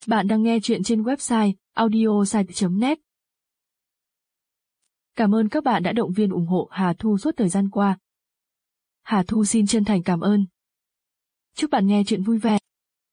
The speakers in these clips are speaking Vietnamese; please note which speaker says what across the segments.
Speaker 1: Bạn đang nghe chuyện trên website audiosite.net. Cảm ơn các bạn đã động viên ủng hộ Hà Thu suốt thời gian qua. Hà Thu xin chân thành cảm ơn. Chúc bạn nghe chuyện vui vẻ.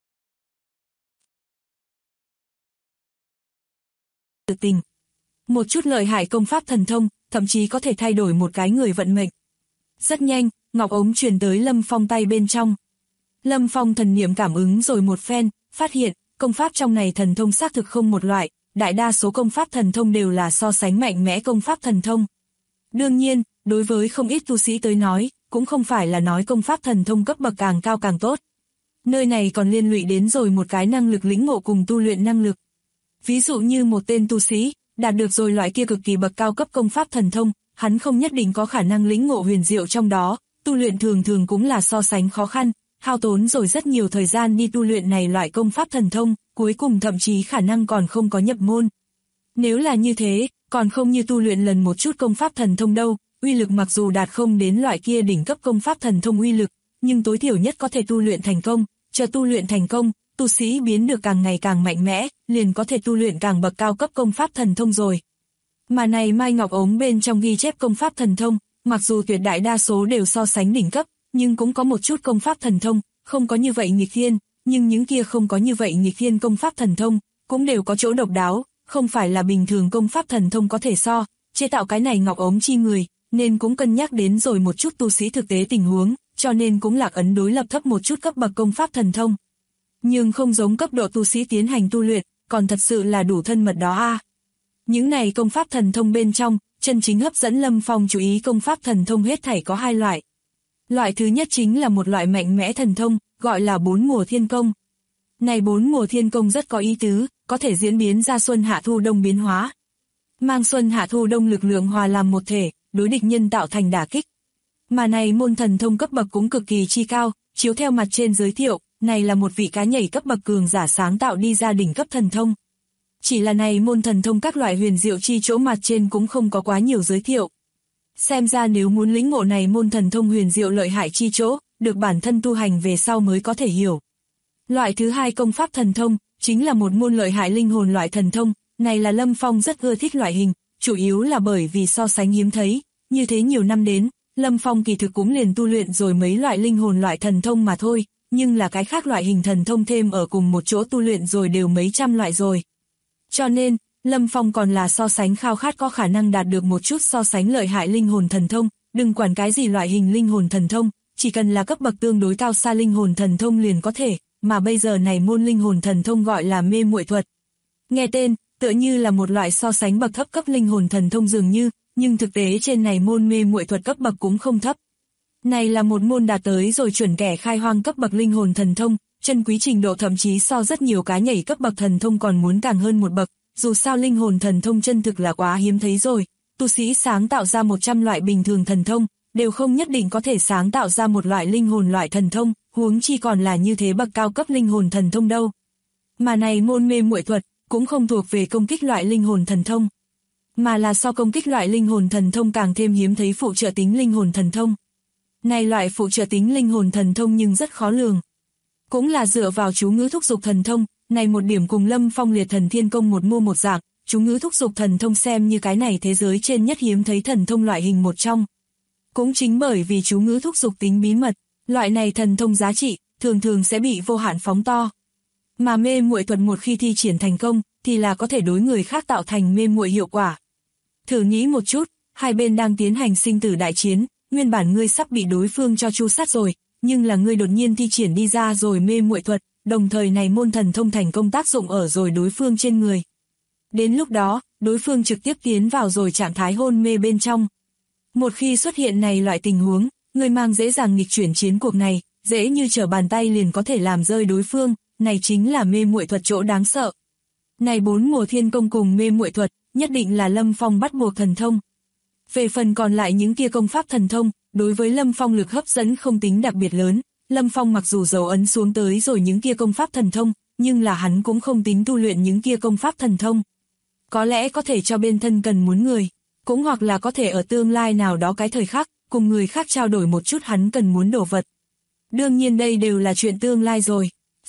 Speaker 2: Tự tình. Một chút lợi hại công pháp thần thông, thậm chí có thể thay đổi một cái người vận mệnh. Rất nhanh, ngọc ống truyền tới Lâm Phong tay bên trong. Lâm Phong thần niệm cảm ứng rồi một phen, phát hiện, công pháp trong này thần thông xác thực không một loại, đại đa số công pháp thần thông đều là so sánh mạnh mẽ công pháp thần thông. Đương nhiên, đối với không ít tu sĩ tới nói, cũng không phải là nói công pháp thần thông cấp bậc càng cao càng tốt. Nơi này còn liên lụy đến rồi một cái năng lực lĩnh ngộ cùng tu luyện năng lực. Ví dụ như một tên tu sĩ, đạt được rồi loại kia cực kỳ bậc cao cấp công pháp thần thông, hắn không nhất định có khả năng lĩnh ngộ huyền diệu trong đó, tu luyện thường thường cũng là so sánh khó khăn, hao tốn rồi rất nhiều thời gian đi tu luyện này loại công pháp thần thông, cuối cùng thậm chí khả năng còn không có nhập môn. Nếu là như thế, còn không như tu luyện lần một chút công pháp thần thông đâu, uy lực mặc dù đạt không đến loại kia đỉnh cấp công pháp thần thông uy lực, nhưng tối thiểu nhất có thể tu luyện thành công, chờ tu luyện thành công, tu sĩ biến được càng ngày càng mạnh mẽ, liền có thể tu luyện càng bậc cao cấp công pháp thần thông rồi. Mà này Mai Ngọc ống bên trong ghi chép công pháp thần thông, mặc dù tuyệt đại đa số đều so sánh đỉnh cấp, nhưng cũng có một chút công pháp thần thông, không có như vậy nghịch thiên, nhưng những kia không có như vậy nghịch thiên công pháp thần thông, cũng đều có chỗ độc đáo, không phải là bình thường công pháp thần thông có thể so, chế tạo cái này ngọc ống chi người, nên cũng cân nhắc đến rồi một chút tu sĩ thực tế tình huống, cho nên cũng lạc ấn đối lập thấp một chút cấp bậc công pháp thần thông. Nhưng không giống cấp độ tu sĩ tiến hành tu luyện, còn thật sự là đủ thân mật đó a. Những này công pháp thần thông bên trong, chân chính hấp dẫn Lâm Phong chú ý công pháp thần thông hết thảy có hai loại. Loại thứ nhất chính là một loại mạnh mẽ thần thông, gọi là 4 mùa thiên công. Này 4 mùa thiên công rất có ý tứ, có thể diễn biến ra xuân hạ thu đông biến hóa. Mang xuân hạ thu đông lực lượng hòa làm một thể, đối địch nhân tạo thành đả kích. Mà này môn thần thông cấp bậc cũng cực kỳ chi cao, chiếu theo mặt trên giới thiệu, này là một vị cá nhảy cấp bậc cường giả sáng tạo đi ra đỉnh cấp thần thông. Chỉ là này môn thần thông các loại huyền diệu chi chỗ mặt trên cũng không có quá nhiều giới thiệu. Xem ra nếu muốn lĩnh ngộ này môn thần thông huyền diệu lợi hại chi chỗ, được bản thân tu hành về sau mới có thể hiểu. Loại thứ hai công pháp thần thông, chính là một môn lợi hại linh hồn loại thần thông, này là Lâm Phong rất ưa thích loại hình, chủ yếu là bởi vì so sánh hiếm thấy, như thế nhiều năm đến, Lâm Phong kỳ thực cũng liền tu luyện rồi mấy loại linh hồn loại thần thông mà thôi, nhưng là cái khác loại hình thần thông thêm ở cùng một chỗ tu luyện rồi đều mấy trăm loại rồi. Cho nên, Lâm Phong còn là so sánh khao khát có khả năng đạt được một chút so sánh lợi hại linh hồn thần thông, đừng quản cái gì loại hình linh hồn thần thông, chỉ cần là cấp bậc tương đối cao xa linh hồn thần thông liền có thể, mà bây giờ này môn linh hồn thần thông gọi là mê muội thuật. Nghe tên, tựa như là một loại so sánh bậc thấp cấp linh hồn thần thông dường như, nhưng thực tế trên này môn mê muội thuật cấp bậc cũng không thấp. Này là một môn đạt tới rồi chuẩn kẻ khai hoang cấp bậc linh hồn thần thông, chân quý trình độ thậm chí so rất nhiều cá nhảy cấp bậc thần thông còn muốn càng hơn một bậc, dù sao linh hồn thần thông chân thực là quá hiếm thấy rồi, tu sĩ sáng tạo ra 100 loại bình thường thần thông, đều không nhất định có thể sáng tạo ra một loại linh hồn loại thần thông, huống chi còn là như thế bậc cao cấp linh hồn thần thông đâu. Mà này môn mê muội thuật, cũng không thuộc về công kích loại linh hồn thần thông, mà là so công kích loại linh hồn thần thông càng thêm hiếm thấy phụ trợ tính linh hồn thần thông. Này loại phụ trợ tính linh hồn thần thông nhưng rất khó lường. Cũng là dựa vào chú ngữ thúc dục thần thông, này một điểm cùng Lâm Phong liệt thần thiên công một mô một dạng, chú ngữ thúc dục thần thông xem như cái này thế giới trên nhất hiếm thấy thần thông loại hình một trong. Cũng chính bởi vì chú ngữ thúc dục tính bí mật, loại này thần thông giá trị, thường thường sẽ bị vô hạn phóng to. Mà mê muội thuật một khi thi triển thành công, thì là có thể đối người khác tạo thành mê muội hiệu quả. Thử nghĩ một chút, hai bên đang tiến hành sinh tử đại chiến, nguyên bản ngươi sắp bị đối phương cho tru sát rồi, nhưng là ngươi đột nhiên thi triển đi ra rồi mê muội thuật, đồng thời này môn thần thông thành công tác dụng ở rồi đối phương trên người. Đến lúc đó, đối phương trực tiếp tiến vào rồi trạng thái hôn mê bên trong. Một khi xuất hiện này loại tình huống, người mang dễ dàng nghịch chuyển chiến cuộc này, dễ như trở bàn tay liền có thể làm rơi đối phương, này chính là mê muội thuật chỗ đáng sợ. Này 4 mùa thiên công cùng mê muội thuật, nhất định là Lâm Phong bắt buộc thần thông. Về phần còn lại những kia công pháp thần thông, đối với Lâm Phong lực hấp dẫn không tính đặc biệt lớn, Lâm Phong mặc dù dấu ấn xuống tới rồi những kia công pháp thần thông, nhưng là hắn cũng không tính tu luyện những kia công pháp thần thông. Có lẽ có thể cho bên thân cần muốn người, cũng hoặc là có thể ở tương lai nào đó cái thời khắc, cùng người khác trao đổi một chút hắn cần muốn đồ vật. Đương nhiên đây đều là chuyện tương lai rồi.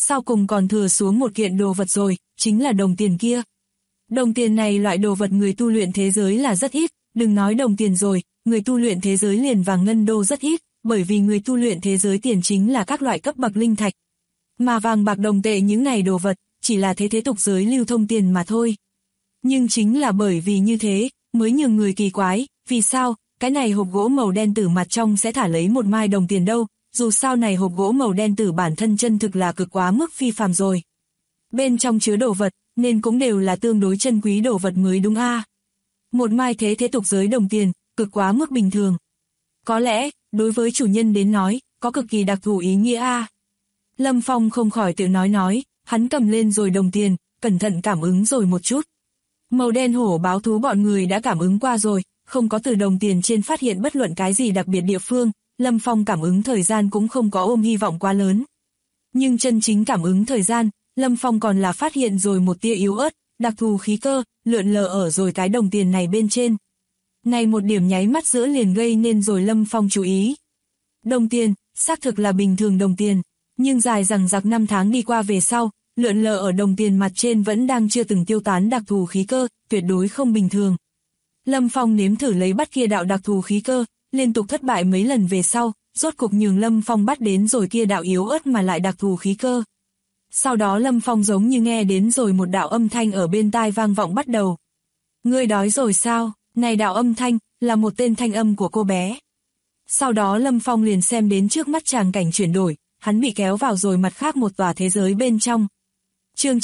Speaker 2: sau cùng còn thừa xuống một kiện đồ vật rồi, chính là đồng tiền kia. Đồng tiền này loại đồ vật người tu luyện thế giới là rất ít, đừng nói đồng tiền rồi, người tu luyện thế giới liền vàng ngân đô rất ít, bởi vì người tu luyện thế giới tiền chính là các loại cấp bậc linh thạch. Mà vàng bạc đồng tệ những này đồ vật, chỉ là thế tục giới lưu thông tiền mà thôi. Nhưng chính là bởi vì như thế, mới nhường người kỳ quái, vì sao, cái này hộp gỗ màu đen tử mặt trong sẽ thả lấy một mai đồng tiền đâu, dù sao này hộp gỗ màu đen tử bản thân chân thực là cực quá mức phi phàm rồi. Bên trong chứa đồ vật, nên cũng đều là tương đối chân quý đồ vật mới đúng a. Một mai thế tục giới đồng tiền, cực quá mức bình thường. Có lẽ, đối với chủ nhân đến nói, có cực kỳ đặc thù ý nghĩa a. Lâm Phong không khỏi tự nói, hắn cầm lên rồi đồng tiền, cẩn thận cảm ứng rồi một chút. Màu đen hổ báo thú bọn người đã cảm ứng qua rồi, không có từ đồng tiền trên phát hiện bất luận cái gì đặc biệt địa phương, Lâm Phong cảm ứng thời gian cũng không có ôm hy vọng quá lớn. Nhưng chân chính cảm ứng thời gian, Lâm Phong còn là phát hiện rồi một tia yếu ớt, đặc thù khí cơ, lượn lờ ở rồi cái đồng tiền này bên trên. Này một điểm nháy mắt giữa liền gây nên rồi Lâm Phong chú ý. Đồng tiền, xác thực là bình thường đồng tiền, nhưng dài dằng dặc năm tháng đi qua về sau, lượn lờ ở đồng tiền mặt trên vẫn đang chưa từng tiêu tán đặc thù khí cơ, tuyệt đối không bình thường. Lâm Phong nếm thử lấy bắt kia đạo đặc thù khí cơ, liên tục thất bại mấy lần về sau, rốt cục nhường Lâm Phong bắt đến rồi kia đạo yếu ớt mà lại đặc thù khí cơ. Sau đó Lâm Phong giống như nghe đến rồi một đạo âm thanh ở bên tai vang vọng bắt đầu. Ngươi đói rồi sao? Này đạo âm thanh, là một tên thanh âm của cô bé. Sau đó Lâm Phong liền xem đến trước mắt tràng cảnh chuyển đổi, hắn bị kéo vào rồi mặt khác một tòa thế giới bên trong. Chương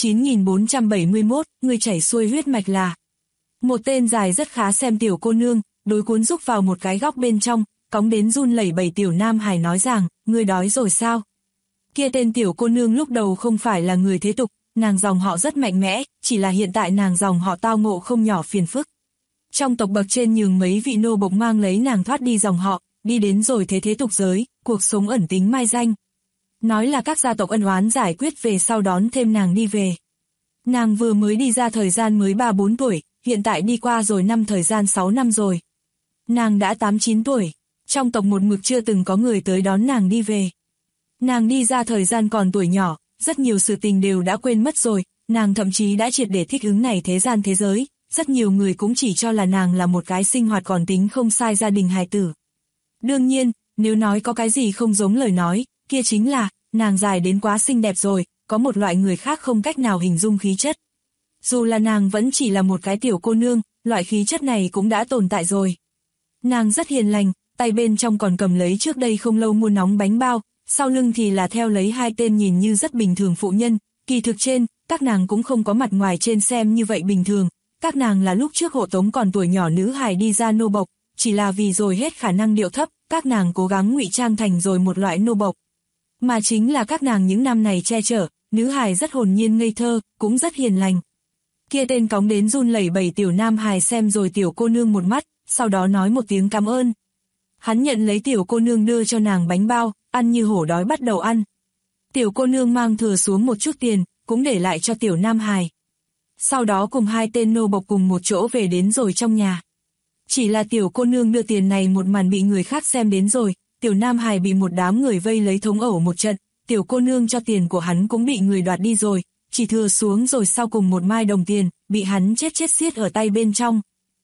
Speaker 2: 9471, người chảy xuôi huyết mạch là. Một tên dài rất khá xem tiểu cô nương, đối cuốn rúc vào một cái góc bên trong, cóng đến run lẩy bẩy tiểu nam hài nói rằng, ngươi đói rồi sao? Kia tên tiểu cô nương lúc đầu không phải là người thế tục, nàng dòng họ rất mạnh mẽ, chỉ là hiện tại nàng dòng họ tao ngộ không nhỏ phiền phức. Trong tộc bậc trên nhường mấy vị nô bộc mang lấy nàng thoát đi dòng họ, đi đến rồi thế tục giới, cuộc sống ẩn tính mai danh. Nói là các gia tộc ân oán giải quyết về sau đón thêm nàng đi về. Nàng vừa mới đi ra thời gian mới 3-4 tuổi, hiện tại đi qua rồi thời gian 6 năm rồi. Nàng đã 8-9 tuổi, trong tộc một mực chưa từng có người tới đón nàng đi về. Nàng đi ra thời gian còn tuổi nhỏ, rất nhiều sự tình đều đã quên mất rồi, nàng thậm chí đã triệt để thích ứng này thế gian thế giới, rất nhiều người cũng chỉ cho là nàng là một cái sinh hoạt còn tính không sai gia đình hài tử. Đương nhiên, nếu nói có cái gì không giống lời nói, kia chính là, nàng dài đến quá xinh đẹp rồi, có một loại người khác không cách nào hình dung khí chất. Dù là nàng vẫn chỉ là một cái tiểu cô nương, loại khí chất này cũng đã tồn tại rồi. Nàng rất hiền lành, tay bên trong còn cầm lấy trước đây không lâu mua nóng bánh bao, sau lưng thì là theo lấy hai tên nhìn như rất bình thường phụ nhân, kỳ thực trên, các nàng cũng không có mặt ngoài trên xem như vậy bình thường, các nàng là lúc trước hộ tống còn tuổi nhỏ nữ hài đi ra nô bộc, chỉ là vì rồi hết khả năng điệu thấp, các nàng cố gắng ngụy trang thành rồi một loại nô bộc. Mà chính là các nàng những năm này che chở, nữ hài rất hồn nhiên ngây thơ, cũng rất hiền lành. Kia tên cóng đến run lẩy bẩy tiểu nam hài xem rồi tiểu cô nương một mắt, sau đó nói một tiếng cảm ơn. Hắn nhận lấy tiểu cô nương đưa cho nàng bánh bao, ăn như hổ đói bắt đầu ăn. Tiểu cô nương mang thừa xuống một chút tiền, cũng để lại cho tiểu nam hài. Sau đó cùng hai tên nô bộc cùng một chỗ về đến rồi trong nhà. Chỉ là tiểu cô nương đưa tiền này một màn bị người khác xem đến rồi, tiểu nam hài bị một đám người vây lấy thống ẩu một trận, tiểu cô nương cho tiền của hắn cũng bị người đoạt đi rồi, chỉ thừa xuống rồi sau cùng một mai đồng tiền, bị hắn chết xiết ở tay bên trong.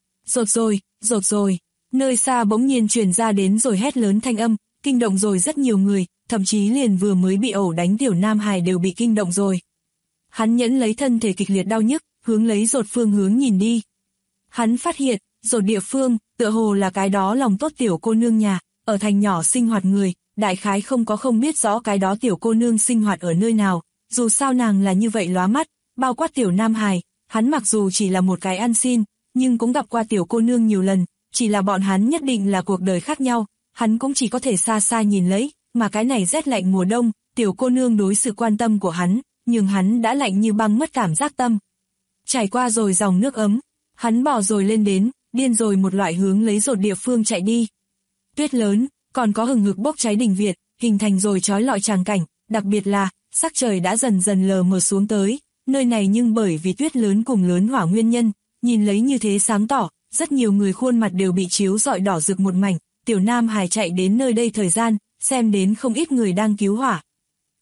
Speaker 2: Rột rồi, nơi xa bỗng nhiên truyền ra đến rồi hét lớn thanh âm, kinh động rồi rất nhiều người, thậm chí liền vừa mới bị ẩu đánh tiểu nam hài đều bị kinh động rồi. Hắn nhẫn lấy thân thể kịch liệt đau nhức, hướng lấy rột phương hướng nhìn đi. Hắn phát hiện, rột địa phương, tựa hồ là cái đó lòng tốt tiểu cô nương nhà, ở thành nhỏ sinh hoạt người, đại khái không biết rõ cái đó tiểu cô nương sinh hoạt ở nơi nào, dù sao nàng là như vậy lóa mắt, bao quát tiểu nam hài, hắn mặc dù chỉ là một cái ăn xin, nhưng cũng gặp qua tiểu cô nương nhiều lần, chỉ là bọn hắn nhất định là cuộc đời khác nhau, hắn cũng chỉ có thể xa xa nhìn lấy, mà cái này rét lạnh mùa đông, tiểu cô nương đối sự quan tâm của hắn, nhưng hắn đã lạnh như băng mất cảm giác tâm. Trải qua rồi dòng nước ấm, hắn bò rồi lên đến, điên rồi một loại hướng lấy rột địa phương chạy đi. Tuyết lớn, còn có hừng hực bốc cháy đỉnh Việt, hình thành rồi chói lọi tràng cảnh, đặc biệt là, sắc trời đã dần dần lờ mờ xuống tới, nơi này nhưng bởi vì tuyết lớn cùng lớn hỏa nguyên nhân, nhìn lấy như thế sáng tỏ, rất nhiều người khuôn mặt đều bị chiếu rọi đỏ rực một mảnh, tiểu nam hài chạy đến nơi đây thời gian, xem đến không ít người đang cứu hỏa.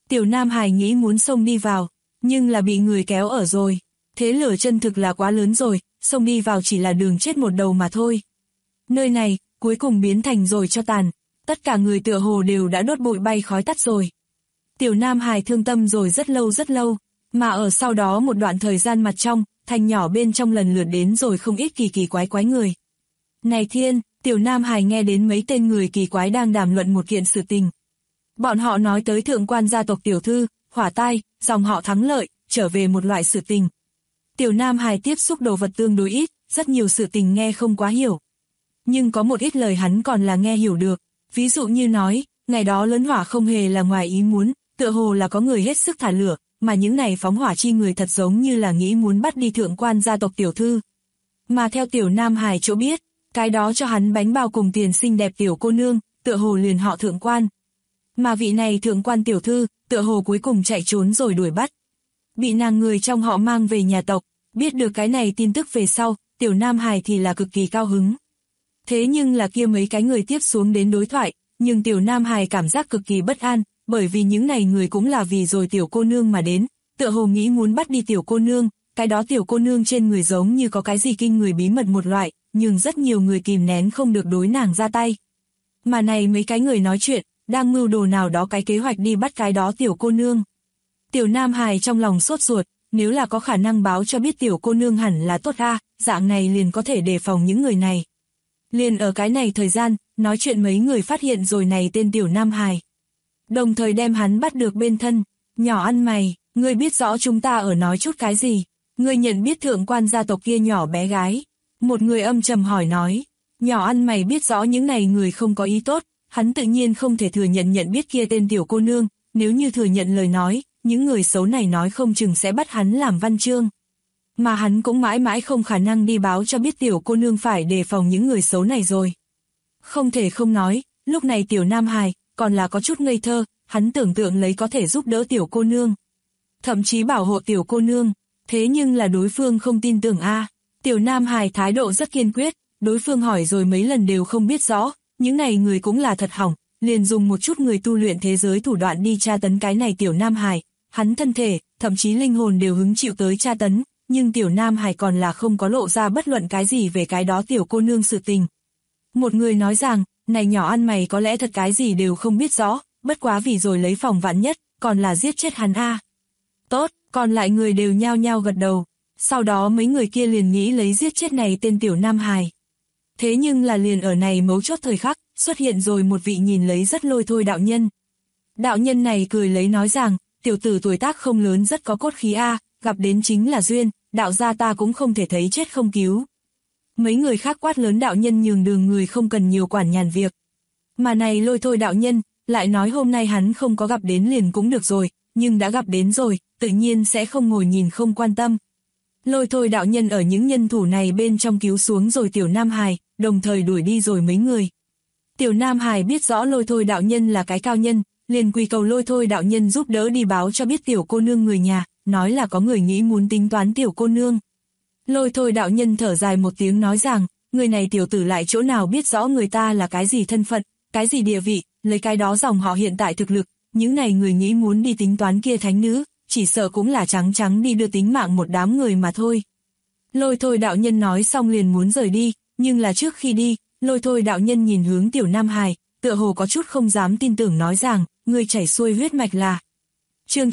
Speaker 2: Tiểu Nam Hải nghĩ muốn xông đi vào, nhưng là bị người kéo ở rồi. Thế lửa chân thực là quá lớn rồi, xông đi vào chỉ là đường chết một đầu mà thôi. Nơi này, cuối cùng biến thành rồi cho tàn, tất cả người tựa hồ đều đã đốt bụi bay khói tắt rồi. Tiểu Nam Hải thương tâm rồi rất lâu, mà ở sau đó một đoạn thời gian mặt trong, thành nhỏ bên trong lần lượt đến rồi không ít kỳ quái người. Này thiên, Tiểu Nam Hải nghe đến mấy tên người kỳ quái đang đàm luận một kiện sự tình. Bọn họ nói tới thượng quan gia tộc tiểu thư, hỏa tai, dòng họ thắng lợi, trở về một loại sự tình. Tiểu Nam Hải tiếp xúc đồ vật tương đối ít, rất nhiều sự tình nghe không quá hiểu. Nhưng có một ít lời hắn còn là nghe hiểu được, ví dụ như nói, ngày đó lớn hỏa không hề là ngoài ý muốn, tựa hồ là có người hết sức thả lửa, mà những này phóng hỏa chi người thật giống như là nghĩ muốn bắt đi thượng quan gia tộc tiểu thư. Mà theo Tiểu Nam Hải chỗ biết, cái đó cho hắn bánh bao cùng tiền xinh đẹp tiểu cô nương, tựa hồ liền họ thượng quan. Mà vị này thượng quan tiểu thư, tựa hồ cuối cùng chạy trốn rồi đuổi bắt. Bị nàng người trong họ mang về nhà tộc, biết được cái này tin tức về sau, Tiểu Nam Hải thì là cực kỳ cao hứng. Thế nhưng là kia mấy cái người tiếp xuống đến đối thoại, nhưng Tiểu Nam Hải cảm giác cực kỳ bất an, bởi vì những này người cũng là vì rồi tiểu cô nương mà đến, tựa hồ nghĩ muốn bắt đi tiểu cô nương, cái đó tiểu cô nương trên người giống như có cái gì kinh người bí mật một loại, nhưng rất nhiều người kìm nén không được đối nàng ra tay. Mà này mấy cái người nói chuyện, đang mưu đồ nào đó cái kế hoạch đi bắt cái đó tiểu cô nương. Tiểu Nam Hải trong lòng sốt ruột, nếu là có khả năng báo cho biết tiểu cô nương hẳn là tốt a, dạng này liền có thể đề phòng những người này. Liền ở cái này thời gian, nói chuyện mấy người phát hiện rồi này tên Tiểu Nam Hải. Đồng thời đem hắn bắt được bên thân, nhỏ ăn mày, ngươi biết rõ chúng ta ở nói chút cái gì, ngươi nhận biết thượng quan gia tộc kia nhỏ bé gái. Một người âm trầm hỏi nói, nhỏ ăn mày biết rõ những này người không có ý tốt, hắn tự nhiên không thể thừa nhận biết kia tên tiểu cô nương, nếu như thừa nhận lời nói, những người xấu này nói không chừng sẽ bắt hắn làm văn chương. Mà hắn cũng mãi mãi không khả năng đi báo cho biết tiểu cô nương phải đề phòng những người xấu này rồi. Không thể không nói, lúc này Tiểu Nam Hải còn là có chút ngây thơ, hắn tưởng tượng lấy có thể giúp đỡ tiểu cô nương. Thậm chí bảo hộ tiểu cô nương, thế nhưng là đối phương không tin tưởng a. Tiểu Nam Hải thái độ rất kiên quyết, đối phương hỏi rồi mấy lần đều không biết rõ, những này người cũng là thật hỏng, liền dùng một chút người tu luyện thế giới thủ đoạn đi tra tấn cái này Tiểu Nam Hải, hắn thân thể, thậm chí linh hồn đều hứng chịu tới tra tấn, nhưng Tiểu Nam Hải còn là không có lộ ra bất luận cái gì về cái đó tiểu cô nương sự tình. Một người nói rằng, này nhỏ ăn mày có lẽ thật cái gì đều không biết rõ, bất quá vì rồi lấy phòng vạn nhất, còn là giết chết hắn a. Tốt, còn lại người đều nhao nhao gật đầu, sau đó mấy người kia liền nghĩ lấy giết chết này tên Tiểu Nam Hải. Thế nhưng là liền ở này mấu chốt thời khắc, xuất hiện rồi một vị nhìn lấy rất lôi thôi đạo nhân. Đạo nhân này cười lấy nói rằng, tiểu tử tuổi tác không lớn rất có cốt khí a, gặp đến chính là duyên, đạo gia ta cũng không thể thấy chết không cứu. Mấy người khác quát lớn đạo nhân nhường đường người không cần nhiều quản nhàn việc. Mà này lôi thôi đạo nhân, lại nói hôm nay hắn không có gặp đến liền cũng được rồi, nhưng đã gặp đến rồi, tự nhiên sẽ không ngồi nhìn không quan tâm. Lôi thôi đạo nhân ở những nhân thủ này bên trong cứu xuống rồi Tiểu Nam Hải, đồng thời đuổi đi rồi mấy người. Tiểu Nam Hải biết rõ lôi thôi đạo nhân là cái cao nhân, liền quy cầu lôi thôi đạo nhân giúp đỡ đi báo cho biết tiểu cô nương người nhà, nói là có người nghĩ muốn tính toán tiểu cô nương. Lôi thôi đạo nhân thở dài một tiếng nói rằng, người này tiểu tử lại chỗ nào biết rõ người ta là cái gì thân phận, cái gì địa vị, lấy cái đó dòng họ hiện tại thực lực, những này người nghĩ muốn đi tính toán kia thánh nữ, chỉ sợ cũng là trắng đi đưa tính mạng một đám người mà thôi. Lôi thôi đạo nhân nói xong liền muốn rời đi, nhưng là trước khi đi, lôi thôi đạo nhân nhìn hướng Tiểu Nam Hải, tựa hồ có chút không dám tin tưởng nói rằng, người chảy xuôi huyết mạch là. Chương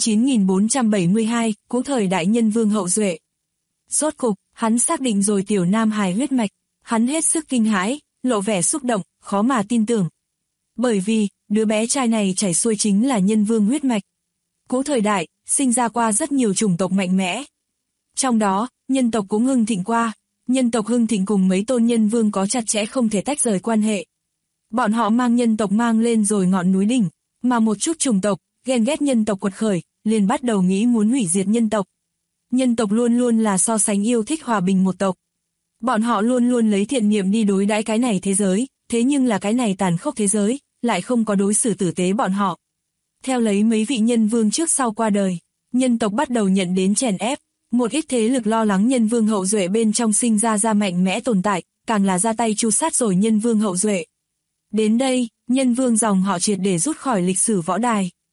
Speaker 2: 9472, Cố thời đại nhân vương hậu duệ. Rốt cục, hắn xác định rồi Tiểu Nam Hải huyết mạch, hắn hết sức kinh hãi, lộ vẻ xúc động, khó mà tin tưởng. Bởi vì, đứa bé trai này chảy xuôi chính là nhân vương huyết mạch. Cố thời đại, sinh ra qua rất nhiều chủng tộc mạnh mẽ. Trong đó, nhân tộc cũng hưng thịnh qua, nhân tộc hưng thịnh cùng mấy tôn nhân vương có chặt chẽ không thể tách rời quan hệ. Bọn họ mang nhân tộc mang lên rồi ngọn núi đỉnh, mà một chút chủng tộc, ghen ghét nhân tộc quật khởi, liền bắt đầu nghĩ muốn hủy diệt nhân tộc. Nhân tộc luôn luôn là so sánh yêu thích hòa bình một tộc. Bọn họ luôn luôn lấy thiện niệm đi đối đãi cái này thế giới, thế nhưng là cái này tàn khốc thế giới, lại không có đối xử tử tế bọn họ. Theo lấy mấy vị nhân vương trước sau qua đời, nhân tộc bắt đầu nhận đến chèn ép, một ít thế lực lo lắng nhân vương hậu duệ bên trong sinh ra mạnh mẽ tồn tại, càng là ra tay tru sát rồi nhân vương hậu duệ. Đến đây, nhân vương dòng họ triệt để rút khỏi lịch sử võ đài.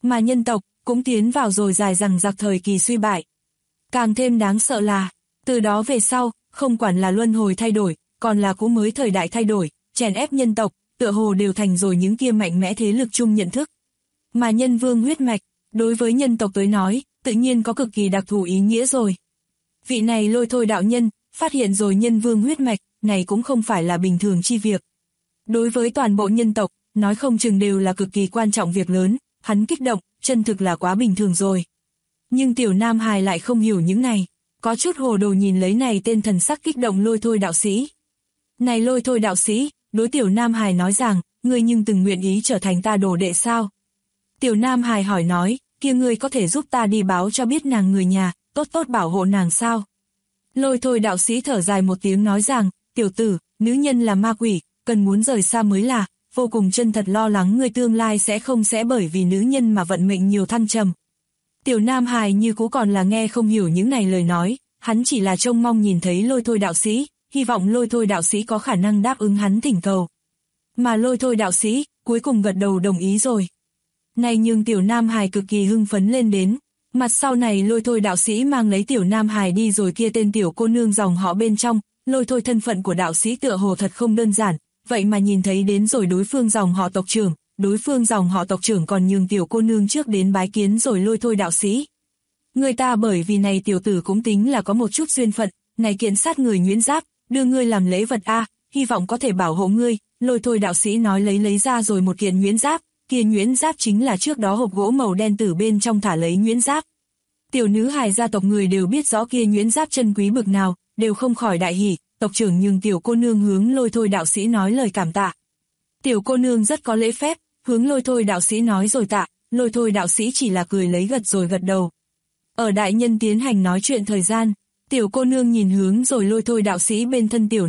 Speaker 2: mà nhân tộc cũng tiến vào rồi dài dằng dặc thời kỳ suy bại. Càng thêm đáng sợ là, từ đó về sau, không quản là luân hồi thay đổi, còn là cũ mới thời đại thay đổi, chèn ép nhân tộc, tựa hồ đều thành rồi những kia mạnh mẽ thế lực chung nhận thức. Mà nhân vương huyết mạch, đối với nhân tộc tới nói, tự nhiên có cực kỳ đặc thù ý nghĩa rồi. Vị này Lôi Thôi đạo nhân, phát hiện rồi nhân vương huyết mạch, này cũng không phải là bình thường chi việc. Đối với toàn bộ nhân tộc, nói không chừng đều là cực kỳ quan trọng việc lớn, hắn kích động, chân thực là quá bình thường rồi. Nhưng tiểu Nam Hải lại không hiểu những này, có chút hồ đồ nhìn lấy này tên thần sắc kích động Lôi Thôi đạo sĩ. Này Lôi Thôi đạo sĩ, đối tiểu Nam Hải nói rằng, ngươi nhưng từng nguyện ý trở thành ta đồ đệ sao? Tiểu Nam Hải hỏi nói, kia ngươi có thể giúp ta đi báo cho biết nàng người nhà, tốt tốt bảo hộ nàng sao? Lôi Thôi đạo sĩ thở dài một tiếng nói rằng, tiểu tử, nữ nhân là ma quỷ, cần muốn rời xa mới là, vô cùng chân thật lo lắng người tương lai sẽ bởi vì nữ nhân mà vận mệnh nhiều thăng trầm. Tiểu Nam Hải như cũ còn là nghe không hiểu những này lời nói, hắn chỉ là trông mong nhìn thấy Lôi Thôi đạo sĩ, hy vọng Lôi Thôi đạo sĩ có khả năng đáp ứng hắn thỉnh cầu. Mà Lôi Thôi đạo sĩ, cuối cùng gật đầu đồng ý rồi. Này nhưng tiểu Nam Hải cực kỳ hưng phấn lên đến, mặt sau này Lôi Thôi đạo sĩ mang lấy tiểu Nam Hải đi rồi kia tên tiểu cô nương dòng họ bên trong, Lôi Thôi thân phận của đạo sĩ tựa hồ thật không đơn giản, vậy mà nhìn thấy đến rồi đối phương dòng họ tộc trưởng, đối phương dòng họ tộc trưởng còn nhường tiểu cô nương trước đến bái kiến rồi Lôi Thôi đạo sĩ. Người ta bởi vì này tiểu tử cũng tính là có một chút duyên phận, này kiện sát người nhuyễn giáp, đưa ngươi làm lễ vật a, hy vọng có thể bảo hộ ngươi, Lôi Thôi đạo sĩ nói lấy ra rồi một kiện nhuyễn giáp, kia nhuyễn giáp chính là trước đó hộp gỗ màu đen tử bên trong thả lấy nhuyễn giáp. Tiểu nữ hài gia tộc người đều biết rõ kia nhuyễn giáp chân quý bực nào, đều không khỏi đại hỉ, tộc trưởng nhường tiểu cô nương hướng Lôi Thôi đạo sĩ nói lời cảm tạ. Tiểu cô nương rất có lễ phép, hướng Lôi Thôi đạo sĩ nói rồi tạ, Lôi Thôi đạo sĩ chỉ là cười lấy gật rồi gật đầu. Ở đại nhân tiến hành nói chuyện thời gian, tiểu cô nương nhìn hướng rồi Lôi Thôi đạo sĩ bên thân tiểu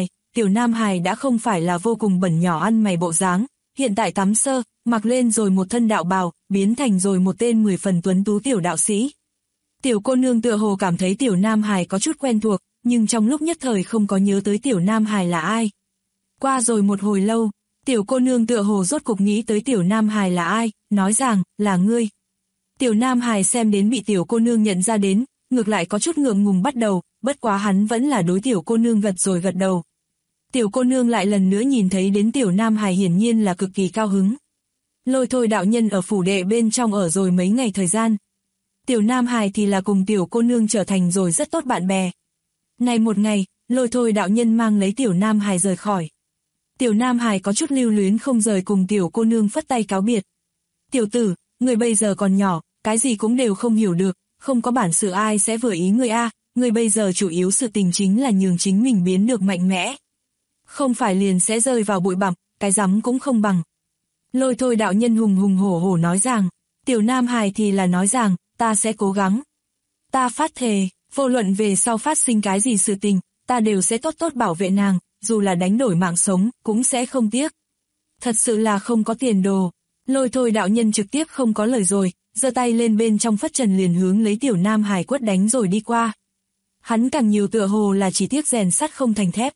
Speaker 2: Nam Hải đã không phải là vô cùng bẩn nhỏ ăn mày bộ dáng, hiện tại tắm sơ, mặc lên rồi một thân đạo bào, biến thành rồi một tên 10 phần tuấn tú tiểu đạo sĩ. Tiểu cô nương tựa hồ cảm thấy tiểu Nam Hải có chút quen thuộc, nhưng trong lúc nhất thời không có nhớ tới tiểu Nam Hải là ai. Qua rồi một hồi lâu, tiểu cô nương tựa hồ rốt cục nghĩ tới tiểu Nam Hải là ai, nói rằng, là ngươi. Tiểu Nam Hải xem đến bị tiểu cô nương nhận ra đến, ngược lại có chút ngượng ngùng bắt đầu, bất quá hắn vẫn là đối tiểu cô nương gật rồi gật đầu. Tiểu cô nương lại lần nữa nhìn thấy đến tiểu Nam Hải hiển nhiên là cực kỳ cao hứng. Lôi Thôi đạo nhân ở phủ đệ bên trong ở rồi mấy ngày thời gian. Tiểu Nam Hải thì là cùng tiểu cô nương trở thành rồi rất tốt bạn bè. Này một ngày, Lôi Thôi đạo nhân mang lấy tiểu Nam Hải rời khỏi. Tiểu Nam Hải có chút lưu luyến không rời cùng tiểu cô nương phất tay cáo biệt. Tiểu tử, người bây giờ còn nhỏ, cái gì cũng đều không hiểu được, không có bản sự ai sẽ vừa ý người a, người bây giờ chủ yếu sự tình chính là nhường chính mình biến được mạnh mẽ. Không phải liền sẽ rơi vào bụi bặm, cái rắm cũng không bằng. Lôi Thôi đạo nhân hùng hùng hổ hổ nói rằng, tiểu Nam Hải thì là nói rằng, ta sẽ cố gắng. Ta phát thề, vô luận về sau phát sinh cái gì sự tình, ta đều sẽ tốt tốt bảo vệ nàng, dù là đánh đổi mạng sống, cũng sẽ không tiếc. Thật sự là không có tiền đồ. Lôi Thôi đạo nhân trực tiếp không có lời rồi, giơ tay lên bên trong phất trần liền hướng lấy tiểu Nam Hải quất đánh rồi đi qua. Hắn càng nhiều tựa hồ là chỉ tiếc rèn sắt không thành thép.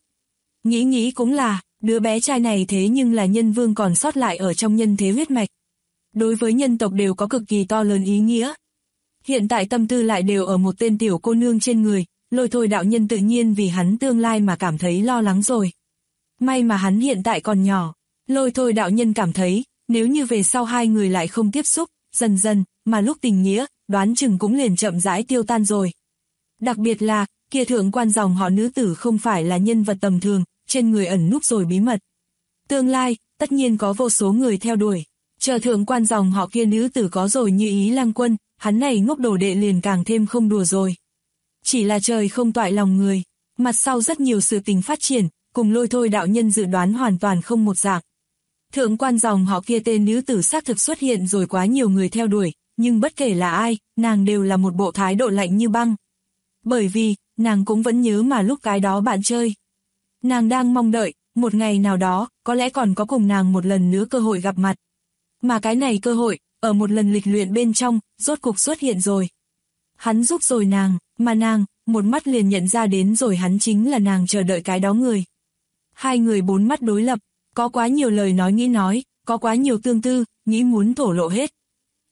Speaker 2: Nghĩ cũng là, đứa bé trai này thế nhưng là nhân vương còn sót lại ở trong nhân thế huyết mạch. Đối với nhân tộc đều có cực kỳ to lớn ý nghĩa. Hiện tại tâm tư lại đều ở một tên tiểu cô nương trên người, Lôi Thôi đạo nhân tự nhiên vì hắn tương lai mà cảm thấy lo lắng rồi. May mà hắn hiện tại còn nhỏ, Lôi Thôi đạo nhân cảm thấy, nếu như về sau hai người lại không tiếp xúc, dần dần, mà lúc tình nghĩa, đoán chừng cũng liền chậm rãi tiêu tan rồi. Đặc biệt là, kia thượng quan dòng họ nữ tử không phải là nhân vật tầm thường, trên người ẩn núp rồi bí mật. Tương lai, tất nhiên có vô số người theo đuổi. Chờ thượng quan dòng họ kia nữ tử có rồi như ý lang quân, hắn này ngốc đồ đệ liền càng thêm không đùa rồi. Chỉ là trời không toại lòng người, mặt sau rất nhiều sự tình phát triển, cùng Lôi Thôi đạo nhân dự đoán hoàn toàn không một dạng. Thượng quan dòng họ kia tên nữ tử xác thực xuất hiện rồi quá nhiều người theo đuổi, nhưng bất kể là ai, nàng đều là một bộ thái độ lạnh như băng. Bởi vì, nàng cũng vẫn nhớ mà lúc cái đó bạn chơi. Nàng đang mong đợi, một ngày nào đó, có lẽ còn có cùng nàng một lần nữa cơ hội gặp mặt. Mà cái này cơ hội, ở một lần lịch luyện bên trong, rốt cục xuất hiện rồi. Hắn giúp rồi nàng, mà nàng, một mắt liền nhận ra đến rồi hắn chính là nàng chờ đợi cái đó người. Hai người bốn mắt đối lập, có quá nhiều lời nói nghĩ nói, có quá nhiều tương tư, nghĩ muốn thổ lộ hết.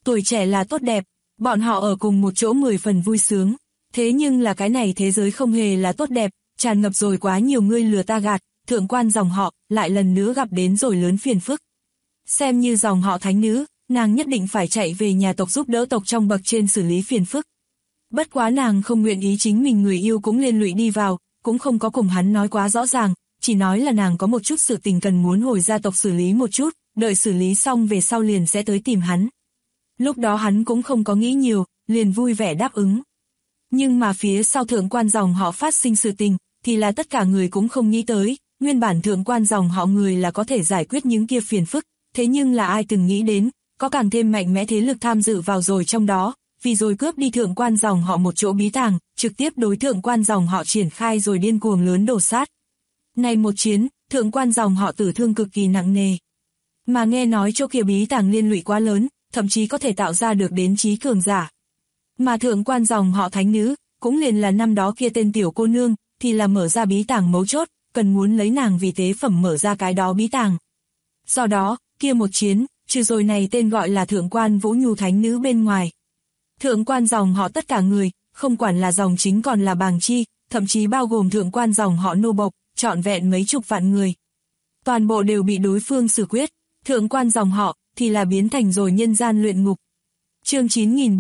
Speaker 2: tuổi trẻ là tốt đẹp, bọn họ ở cùng một chỗ 10 phần vui sướng. Thế nhưng là cái này thế giới không hề là tốt đẹp, tràn ngập rồi quá nhiều ngươi lừa ta gạt, thượng quan dòng họ lại lần nữa gặp đến rồi lớn phiền phức. Xem như dòng họ thánh nữ, nàng nhất định phải chạy về nhà tộc giúp đỡ tộc trong bậc trên xử lý phiền phức. Bất quá nàng không nguyện ý chính mình người yêu cũng liên lụy đi vào, cũng không có cùng hắn nói quá rõ ràng, chỉ nói là nàng có một chút sự tình cần muốn hồi gia tộc xử lý một chút, đợi xử lý xong về sau liền sẽ tới tìm hắn. Lúc đó hắn cũng không có nghĩ nhiều, liền vui vẻ đáp ứng. Nhưng mà phía sau thượng quan dòng họ phát sinh sự tình, thì là tất cả người cũng không nghĩ tới, nguyên bản thượng quan dòng họ người là có thể giải quyết những kia phiền phức, thế nhưng là ai từng nghĩ đến, có càng thêm mạnh mẽ thế lực tham dự vào rồi trong đó, vì rồi cướp đi thượng quan dòng họ một chỗ bí tàng, trực tiếp đối thượng quan dòng họ triển khai rồi điên cuồng lớn đổ sát. Này một chiến, thượng quan dòng họ tử thương cực kỳ nặng nề. Mà nghe nói chỗ kia bí tàng liên lụy quá lớn, thậm chí có thể tạo ra được đến trí cường giả. Mà thượng quan dòng họ thánh nữ, cũng liền là năm đó kia tên tiểu cô nương, thì là mở ra bí tàng mấu chốt, cần muốn lấy nàng vì tế phẩm mở ra cái đó bí tàng. Do đó, kia một chiến, trừ rồi này tên gọi là thượng quan Vũ Nhu thánh nữ bên ngoài. Thượng quan dòng họ tất cả người, không quản là dòng chính còn là bàng chi, thậm chí bao gồm thượng quan dòng họ nô bộc, trọn vẹn mấy chục vạn người. Toàn bộ đều bị đối phương xử quyết, thượng quan dòng họ, thì là biến thành rồi nhân gian luyện ngục. Chương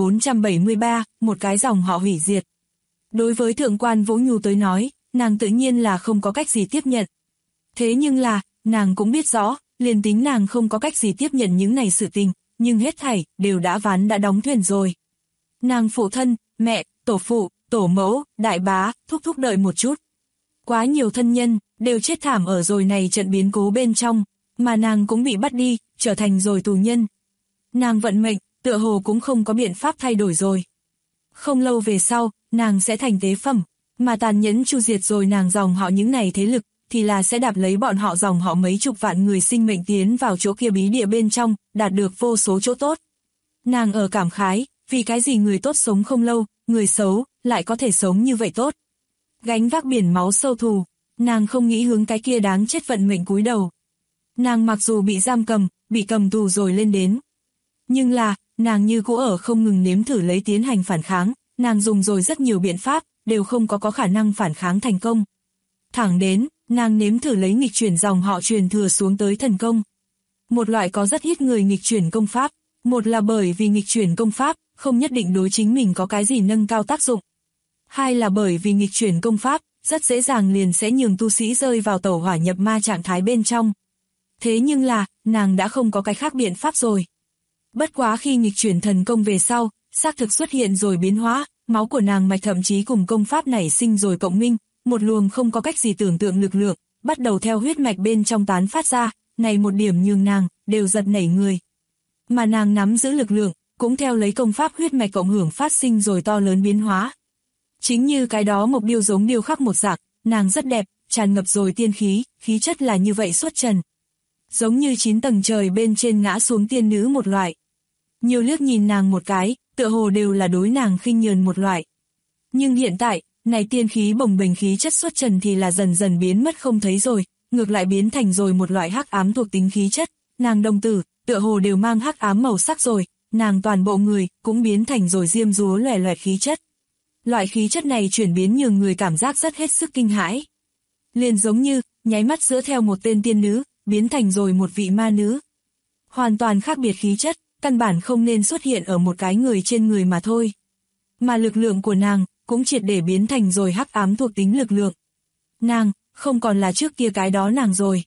Speaker 2: 9473, một cái dòng họ hủy diệt. Đối với thượng quan Vũ Nhu tới nói, nàng tự nhiên là không có cách gì tiếp nhận. Thế nhưng là, nàng cũng biết rõ, liền tính nàng không có cách gì tiếp nhận những này sự tình, nhưng hết thảy, đều đã ván đã đóng thuyền rồi. Nàng phụ thân, mẹ, tổ phụ, tổ mẫu, đại bá, thúc đợi một chút. Quá nhiều thân nhân, đều chết thảm ở rồi này trận biến cố bên trong, mà nàng cũng bị bắt đi, trở thành rồi tù nhân. Nàng vận mệnh, tựa hồ cũng không có biện pháp thay đổi rồi. Không lâu về sau, nàng sẽ thành tế phẩm, mà tàn nhẫn chu diệt rồi nàng dòng họ những này thế lực, thì là sẽ đạp lấy bọn họ dòng họ mấy chục vạn người sinh mệnh tiến vào chỗ kia bí địa bên trong, đạt được vô số chỗ tốt. Nàng ở cảm khái, vì cái gì người tốt sống không lâu, người xấu, lại có thể sống như vậy tốt. Gánh vác biển máu sâu thù, nàng không nghĩ hướng cái kia đáng chết vận mệnh cúi đầu. Nàng mặc dù bị giam cầm, bị cầm tù rồi lên đến. Nhưng là, nàng như cũ ở không ngừng nếm thử lấy tiến hành phản kháng, nàng dùng rồi rất nhiều biện pháp, đều không có khả năng phản kháng thành công. Thẳng đến, nàng nếm thử lấy nghịch chuyển dòng họ truyền thừa xuống tới thần công. Một loại có rất ít người nghịch chuyển công pháp, một là bởi vì nghịch chuyển công pháp, không nhất định đối chính mình có cái gì nâng cao tác dụng. Hai là bởi vì nghịch chuyển công pháp, rất dễ dàng liền sẽ nhường tu sĩ rơi vào tẩu hỏa nhập ma trạng thái bên trong. Thế nhưng là, nàng đã không có cái khác biện pháp rồi. Bất quá khi nghịch chuyển thần công về sau, xác thực xuất hiện rồi biến hóa, máu của nàng mạch thậm chí cùng công pháp nảy sinh rồi cộng minh, một luồng không có cách gì tưởng tượng lực lượng, bắt đầu theo huyết mạch bên trong tán phát ra, này một điểm nhường nàng, đều giật nảy người. Mà nàng nắm giữ lực lượng, cũng theo lấy công pháp huyết mạch cộng hưởng phát sinh rồi to lớn biến hóa. Chính như cái đó mộc điêu giống điêu khắc một dạng, nàng rất đẹp, tràn ngập rồi tiên khí, khí chất là như vậy xuất trần. Giống như 9 tầng trời bên trên ngã xuống tiên nữ một loại. Nhiều liếc nhìn nàng một cái, tựa hồ đều là đối nàng khinh nhờn một loại. Nhưng hiện tại, này tiên khí bồng bềnh khí chất xuất trần thì là dần dần biến mất không thấy rồi, ngược lại biến thành rồi một loại hắc ám thuộc tính khí chất, nàng đồng tử, tựa hồ đều mang hắc ám màu sắc rồi, nàng toàn bộ người, cũng biến thành rồi diêm dúa loè loẹt khí chất. Loại khí chất này chuyển biến nhường người cảm giác rất hết sức kinh hãi. Liền giống như, nháy mắt giữa theo một tên tiên nữ, biến thành rồi một vị ma nữ. Hoàn toàn khác biệt khí chất, căn bản không nên xuất hiện ở một cái người trên người mà thôi. Mà lực lượng của nàng, cũng triệt để biến thành rồi hắc ám thuộc tính lực lượng. Nàng, không còn là trước kia cái đó nàng rồi.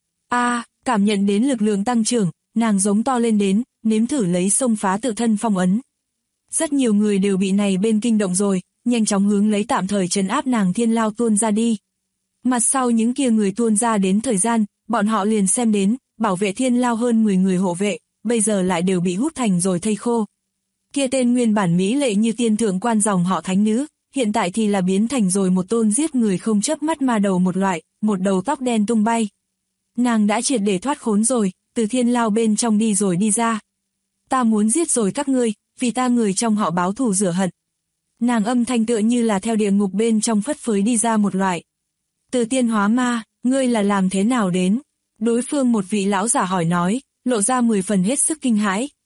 Speaker 2: Cảm nhận đến lực lượng tăng trưởng, nàng giống to lên đến, nếm thử lấy xông phá tự thân phong ấn. Rất nhiều người đều bị này bên kinh động rồi, nhanh chóng hướng lấy tạm thời trấn áp nàng thiên lao tuôn ra đi. Mặt sau những kia người tuôn ra đến thời gian, bọn họ liền xem đến, bảo vệ thiên lao hơn 10 người hộ vệ, bây giờ lại đều bị hút thành rồi thây khô. Kia tên nguyên bản mỹ lệ như tiên thượng quan dòng họ thánh nữ, hiện tại thì là biến thành rồi một tôn giết người không chớp mắt ma đầu một loại, một đầu tóc đen tung bay. Nàng đã triệt để thoát khốn rồi, từ thiên lao bên trong đi rồi đi ra. Ta muốn giết rồi các ngươi, vì ta người trong họ báo thù rửa hận. Nàng âm thanh tựa như là theo địa ngục bên trong phất phới đi ra một loại. Từ tiên hóa ma, ngươi là làm thế nào đến? Đối phương một vị lão giả hỏi nói, lộ ra 10 phần hết sức kinh hãi,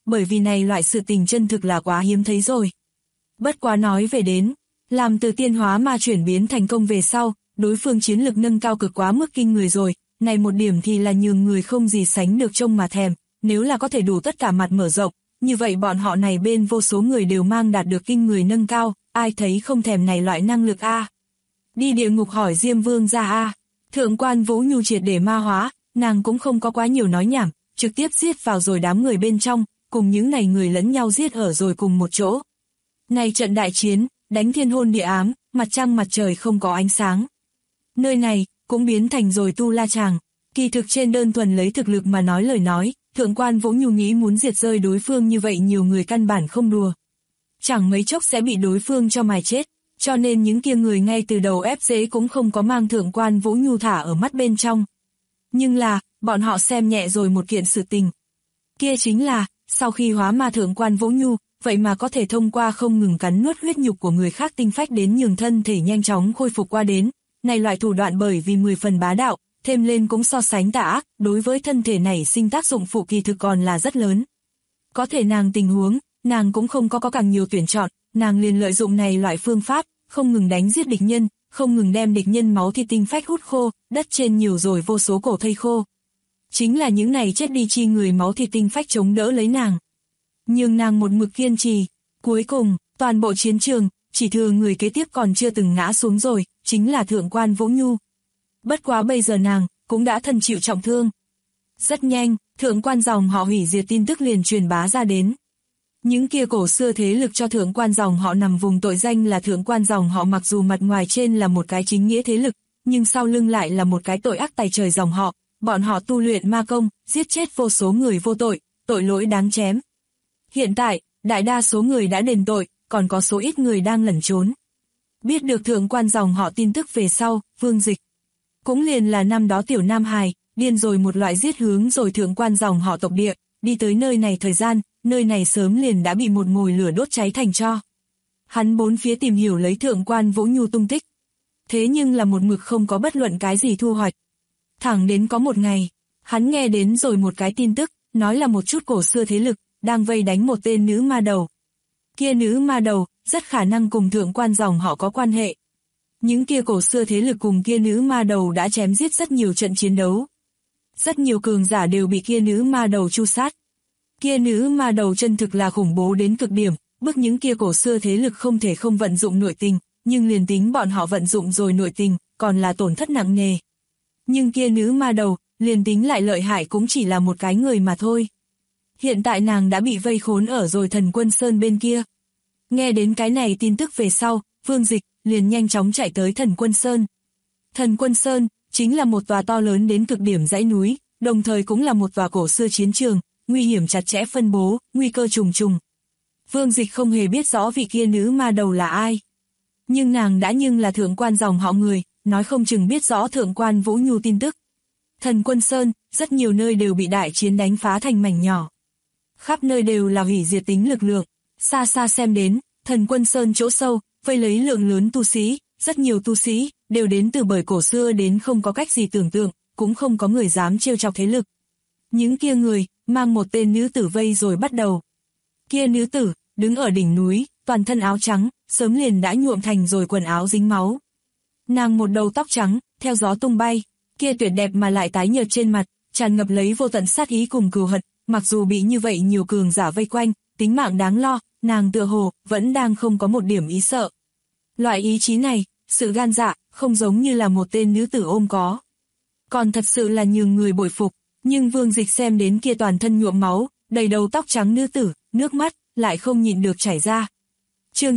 Speaker 2: bởi vì này loại sự tình chân thực là quá hiếm thấy rồi. Bất quá nói về đến, làm từ tiên hóa ma chuyển biến thành công về sau, đối phương chiến lực nâng cao cực quá mức kinh người rồi, này một điểm thì là nhường người không gì sánh được trông mà thèm, nếu là có thể đủ tất cả mặt mở rộng, như vậy bọn họ này bên vô số người đều mang đạt được kinh người nâng cao, ai thấy không thèm này loại năng lực a. Đi địa ngục hỏi Diêm Vương ra a. Thượng quan Vũ Nhu triệt để ma hóa, nàng cũng không có quá nhiều nói nhảm, trực tiếp giết vào rồi đám người bên trong, cùng những này người lẫn nhau giết ở rồi cùng một chỗ. Này trận đại chiến, đánh thiên hôn địa ám, mặt trăng mặt trời không có ánh sáng. Nơi này, cũng biến thành rồi tu la tràng, kỳ thực trên đơn thuần lấy thực lực mà nói lời nói, thượng quan Vũ Nhu nghĩ muốn diệt rơi đối phương như vậy nhiều người căn bản không đùa. Chẳng mấy chốc sẽ bị đối phương cho mài chết, cho nên những kia người ngay từ đầu ép dễ cũng không có mang thượng quan Vũ Nhu thả ở mắt bên trong. Nhưng là, bọn họ xem nhẹ rồi một kiện sự tình. Kia chính là, sau khi hóa ma thượng quan Vũ Nhu, vậy mà có thể thông qua không ngừng cắn nuốt huyết nhục của người khác tinh phách đến nhường thân thể nhanh chóng khôi phục qua đến. Này loại thủ đoạn bởi vì 10 phần bá đạo, thêm lên cũng so sánh tà ác, đối với thân thể này sinh tác dụng phụ kỳ thực còn là rất lớn. Có thể nàng tình huống, nàng cũng không có càng nhiều tuyển chọn, nàng liền lợi dụng này loại phương pháp, không ngừng đánh giết địch nhân, không ngừng đem địch nhân máu thịt tinh phách hút khô, đất trên nhiều rồi vô số cổ thây khô. Chính là những này chết đi chi người máu thịt tinh phách chống đỡ lấy nàng. Nhưng nàng một mực kiên trì, cuối cùng, toàn bộ chiến trường, chỉ thừa người kế tiếp còn chưa từng ngã xuống rồi, chính là thượng quan Vũ Nhu. Bất quá bây giờ nàng, cũng đã thân chịu trọng thương. Rất nhanh, thượng quan dòng họ hủy diệt tin tức liền truyền bá ra đến. Những kia cổ xưa thế lực cho thượng quan dòng họ nằm vùng tội danh là thượng quan dòng họ mặc dù mặt ngoài trên là một cái chính nghĩa thế lực, nhưng sau lưng lại là một cái tội ác tày trời dòng họ, bọn họ tu luyện ma công, giết chết vô số người vô tội, tội lỗi đáng chém. Hiện tại, đại đa số người đã đền tội, còn có số ít người đang lẩn trốn. Biết được thượng quan dòng họ tin tức về sau, Vương Dịch cũng liền là năm đó tiểu Nam Hài, điên rồi một loại giết hướng rồi thượng quan dòng họ tộc địa, đi tới nơi này thời gian, nơi này sớm liền đã bị một mồi lửa đốt cháy thành tro. Hắn bốn phía tìm hiểu lấy thượng quan Vũ Nhu tung tích. Thế nhưng là một mực không có bất luận cái gì thu hoạch. Thẳng đến có một ngày, hắn nghe đến rồi một cái tin tức, nói là một chút cổ xưa thế lực, đang vây đánh một tên nữ ma đầu. Kia nữ ma đầu, rất khả năng cùng thượng quan dòng họ có quan hệ. Những kia cổ xưa thế lực cùng kia nữ ma đầu đã chém giết rất nhiều trận chiến đấu. Rất nhiều cường giả đều bị kia nữ ma đầu tru sát. Kia nữ ma đầu chân thực là khủng bố đến cực điểm, bức những kia cổ xưa thế lực không thể không vận dụng nội tình, nhưng liền tính bọn họ vận dụng rồi nội tình, còn là tổn thất nặng nề. Nhưng kia nữ ma đầu, liền tính lại lợi hại cũng chỉ là một cái người mà thôi. Hiện tại nàng đã bị vây khốn ở rồi Thần Quân Sơn bên kia. Nghe đến cái này tin tức về sau, Vương Dịch liền nhanh chóng chạy tới Thần Quân Sơn. Thần Quân Sơn chính là một tòa to lớn đến cực điểm dãy núi, đồng thời cũng là một tòa cổ xưa chiến trường, nguy hiểm chặt chẽ phân bố, nguy cơ trùng trùng. Vương Dịch không hề biết rõ vị kia nữ ma đầu là ai. Nhưng nàng đã nhưng là thượng quan dòng họ người, nói không chừng biết rõ thượng quan Vũ Nhu tin tức. Thần Quân Sơn, rất nhiều nơi đều bị đại chiến đánh phá thành mảnh nhỏ. Khắp nơi đều là hủy diệt tính lực lượng. Xa xa xem đến, Thần Quân Sơn chỗ sâu, vây lấy lượng lớn tu sĩ, rất nhiều tu sĩ, đều đến từ bởi cổ xưa đến không có cách gì tưởng tượng, cũng không có người dám trêu chọc thế lực. Những kia người, mang một tên nữ tử vây rồi bắt đầu. Kia nữ tử, đứng ở đỉnh núi, toàn thân áo trắng, sớm liền đã nhuộm thành rồi quần áo dính máu. Nàng một đầu tóc trắng, theo gió tung bay, kia tuyệt đẹp mà lại tái nhợt trên mặt, tràn ngập lấy vô tận sát ý cùng cừu hận, mặc dù bị như vậy nhiều cường giả vây quanh, tính mạng đáng lo, nàng tựa hồ, vẫn đang không có một điểm ý sợ. Loại ý chí này, sự gan dạ, không giống như là một tên nữ tử ôm có. Còn thật sự là nhường người bội phục, nhưng Vương Dịch xem đến kia toàn thân nhuộm máu, đầy đầu tóc trắng nữ tử, nước mắt, lại không nhịn được chảy ra. Chương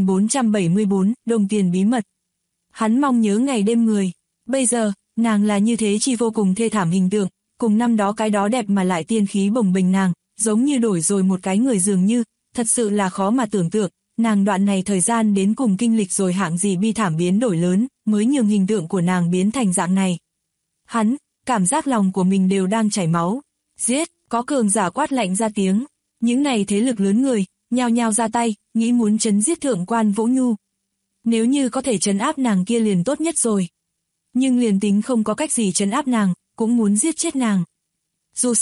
Speaker 2: 9474, đồng tiền bí mật. Hắn mong nhớ ngày đêm người. Bây giờ, nàng là như thế chi vô cùng thê thảm hình tượng, cùng năm đó cái đó đẹp mà lại tiên khí bồng bềnh nàng, giống như đổi rồi một cái người dường như, thật sự là khó mà tưởng tượng, nàng đoạn này thời gian đến cùng kinh lịch rồi hạng gì bi thảm biến đổi lớn, mới nhường hình tượng của nàng biến thành dạng này. Hắn, cảm giác lòng của mình đều đang chảy máu. Giết, có cường giả quát lạnh ra tiếng. Những này thế lực lớn người, nhao nhao ra tay, nghĩ muốn trấn giết thượng quan Vũ Nhu. Nếu như có thể trấn áp nàng kia liền tốt nhất rồi. Nhưng liền tính không có cách gì trấn áp nàng, cũng muốn giết chết nàng. Dù sao,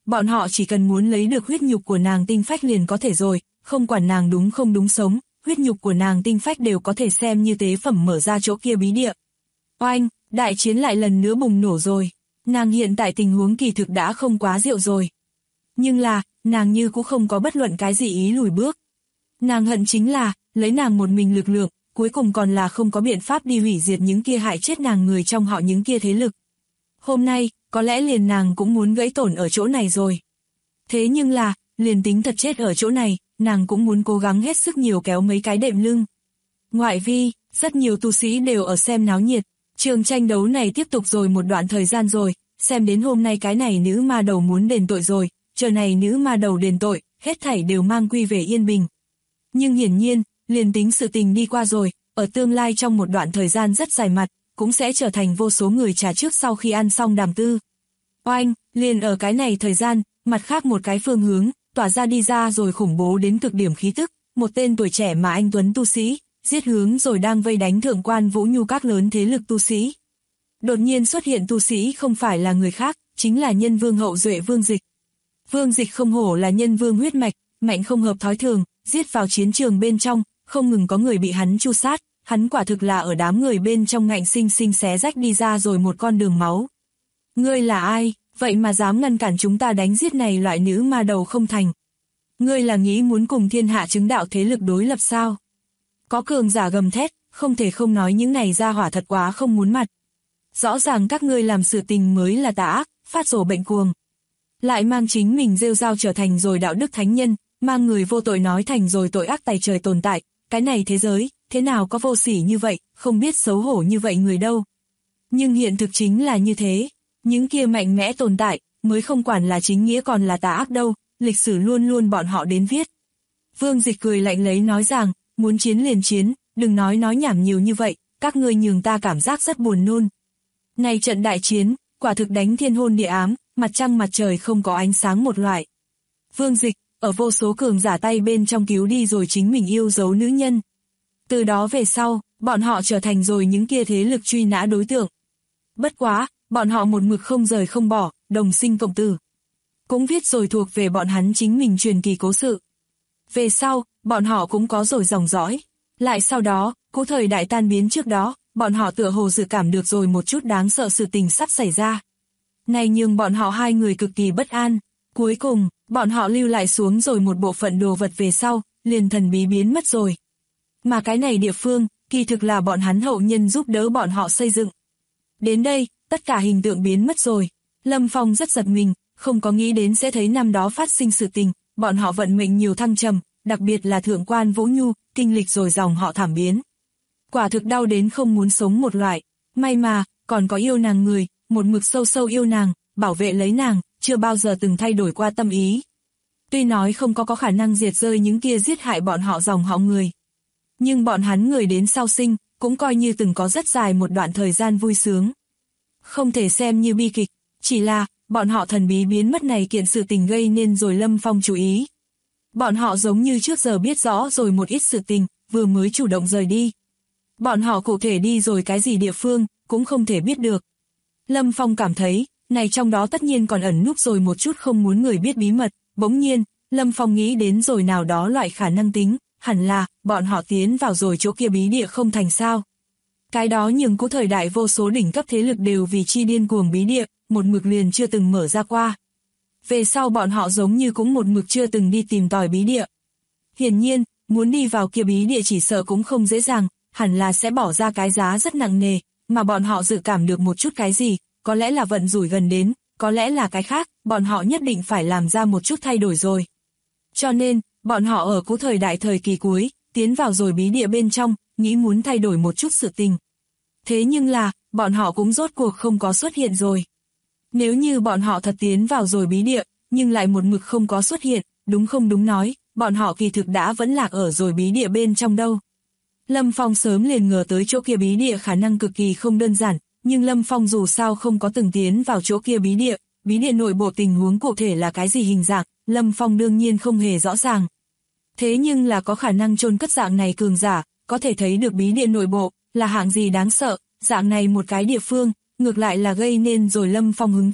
Speaker 2: bọn họ chỉ cần muốn lấy được huyết nhục của nàng tinh phách liền có thể rồi, không quản nàng đúng không đúng sống, huyết nhục của nàng tinh phách đều có thể xem như tế phẩm mở ra chỗ kia bí địa. Oanh, đại chiến lại lần nữa bùng nổ rồi, nàng hiện tại tình huống kỳ thực đã không quá diệu rồi. Nhưng là, nàng như cũng không có bất luận cái gì ý lùi bước. Nàng hận chính là, lấy nàng một mình lực lượng, cuối cùng còn là không có biện pháp đi hủy diệt những kia hại chết nàng người trong họ những kia thế lực. Hôm nay, có lẽ liền nàng cũng muốn gãy tổn ở chỗ này rồi. Thế nhưng là, liền tính thật chết ở chỗ này, nàng cũng muốn cố gắng hết sức nhiều kéo mấy cái đệm lưng. Ngoại vi, rất nhiều tu sĩ đều ở xem náo nhiệt, trường tranh đấu này tiếp tục rồi một đoạn thời gian rồi, xem đến hôm nay cái này nữ ma đầu muốn đền tội rồi, chờ này nữ ma đầu đền tội, hết thảy đều mang quy về yên bình. Nhưng hiển nhiên, liền tính sự tình đi qua rồi, ở tương lai trong một đoạn thời gian rất dài mặt, cũng sẽ trở thành vô số người trà trước sau khi ăn xong đàm tư. Oanh, liền ở cái này thời gian, mặt khác một cái phương hướng, tỏa ra đi ra rồi khủng bố đến cực điểm khí tức, một tên tuổi trẻ mà anh tuấn tu sĩ, giết hướng rồi đang vây đánh thượng quan Vũ Nhu các lớn thế lực tu sĩ. Đột nhiên xuất hiện tu sĩ không phải là người khác, chính là nhân vương hậu duệ Vương Dịch. Vương Dịch không hổ là nhân vương huyết mạch, mạnh không hợp thói thường, giết vào chiến trường bên trong, không ngừng có người bị hắn tru sát, hắn quả thực là ở đám người bên trong ngạnh sinh sinh xé rách đi ra rồi một con đường máu. Ngươi là ai, vậy mà dám ngăn cản chúng ta đánh giết này loại nữ ma đầu không thành? Ngươi là nghĩ muốn cùng thiên hạ chứng đạo thế lực đối lập sao? Có cường giả gầm thét, không thể không nói những này ra hỏa thật quá không muốn mặt. Rõ ràng các ngươi làm sự tình mới là tà ác, phát rồ bệnh cuồng. Lại mang chính mình rêu rao trở thành rồi đạo đức thánh nhân, mang người vô tội nói thành rồi tội ác tày trời tồn tại, cái này thế giới, thế nào có vô sỉ như vậy, không biết xấu hổ như vậy người đâu. Nhưng hiện thực chính là như thế, những kia mạnh mẽ tồn tại, mới không quản là chính nghĩa còn là tà ác đâu, lịch sử luôn luôn bọn họ đến viết. Vương Dịch cười lạnh lấy nói rằng, muốn chiến liền chiến, đừng nói nhảm nhiều như vậy, các ngươi nhường ta cảm giác rất buồn nôn. Này trận đại chiến, quả thực đánh thiên hôn địa ám, mặt trăng mặt trời không có ánh sáng một loại. Vương Dịch, ở vô số cường giả tay bên trong cứu đi rồi chính mình yêu dấu nữ nhân. Từ đó về sau, bọn họ trở thành rồi những kia thế lực truy nã đối tượng. Bất quá, bọn họ một mực không rời không bỏ, đồng sinh cộng tử. Cũng viết rồi thuộc về bọn hắn chính mình truyền kỳ cố sự. Về sau, bọn họ cũng có rồi dòng dõi. Lại sau đó, cũ thời đại tan biến trước đó, bọn họ tựa hồ dự cảm được rồi một chút đáng sợ sự tình sắp xảy ra. Này nhưng bọn họ hai người cực kỳ bất an. Cuối cùng, bọn họ lưu lại xuống rồi một bộ phận đồ vật về sau, liền thần bí biến mất rồi. Mà cái này địa phương, kỳ thực là bọn hắn hậu nhân giúp đỡ bọn họ xây dựng. Đến đây, tất cả hình tượng biến mất rồi. Lâm Phong rất giật mình, không có nghĩ đến sẽ thấy năm đó phát sinh sự tình, bọn họ vận mệnh nhiều thăng trầm, đặc biệt là thượng quan Vũ Nhu, kinh lịch rồi dòng họ thảm biến. Quả thực đau đến không muốn sống một loại, may mà, còn có yêu nàng người, một mực sâu sâu yêu nàng, bảo vệ lấy nàng, chưa bao giờ từng thay đổi qua tâm ý. Tuy nói không có khả năng diệt rơi những kia giết hại bọn họ dòng họ người. Nhưng bọn hắn người đến sau sinh, cũng coi như từng có rất dài một đoạn thời gian vui sướng. Không thể xem như bi kịch, chỉ là, bọn họ thần bí biến mất này kiện sự tình gây nên rồi Lâm Phong chú ý. Bọn họ giống như trước giờ biết rõ rồi một ít sự tình, vừa mới chủ động rời đi. Bọn họ cụ thể đi rồi cái gì địa phương, cũng không thể biết được. Lâm Phong cảm thấy, này trong đó tất nhiên còn ẩn núp rồi một chút không muốn người biết bí mật, bỗng nhiên, Lâm Phong nghĩ đến rồi nào đó loại khả năng tính, hẳn là, bọn họ tiến vào rồi chỗ kia bí địa không thành sao. Cái đó nhưng cũ thời đại vô số đỉnh cấp thế lực đều vì chi điên cuồng bí địa, một mực liền chưa từng mở ra qua. Về sau bọn họ giống như cũng một mực chưa từng đi tìm tòi bí địa. Hiển nhiên, muốn đi vào kia bí địa chỉ sợ cũng không dễ dàng, hẳn là sẽ bỏ ra cái giá rất nặng nề, mà bọn họ dự cảm được một chút cái gì, có lẽ là vận rủi gần đến, có lẽ là cái khác, bọn họ nhất định phải làm ra một chút thay đổi rồi. Cho nên, bọn họ ở cũ thời đại thời kỳ cuối, tiến vào rồi bí địa bên trong, nghĩ muốn thay đổi một chút sự tình. Thế nhưng là, bọn họ cũng rốt cuộc không có xuất hiện rồi. Nếu như bọn họ thật tiến vào rồi bí địa, nhưng lại một mực không có xuất hiện, đúng không đúng nói, bọn họ kỳ thực đã vẫn lạc ở rồi bí địa bên trong đâu. Lâm Phong sớm liền ngờ tới chỗ kia bí địa khả năng cực kỳ không đơn giản, nhưng Lâm Phong dù sao không có từng tiến vào chỗ kia bí địa nội bộ tình huống cụ thể là cái gì hình dạng, Lâm Phong đương nhiên không hề rõ ràng. Thế nhưng là có khả năng chôn cất dạng này cường giả, có thể thấy được bí địa nội bộ, là hạng gì đáng sợ, dạng này một cái địa phương, ngược lại là gây nên rồi Lâm Phong hứng thú,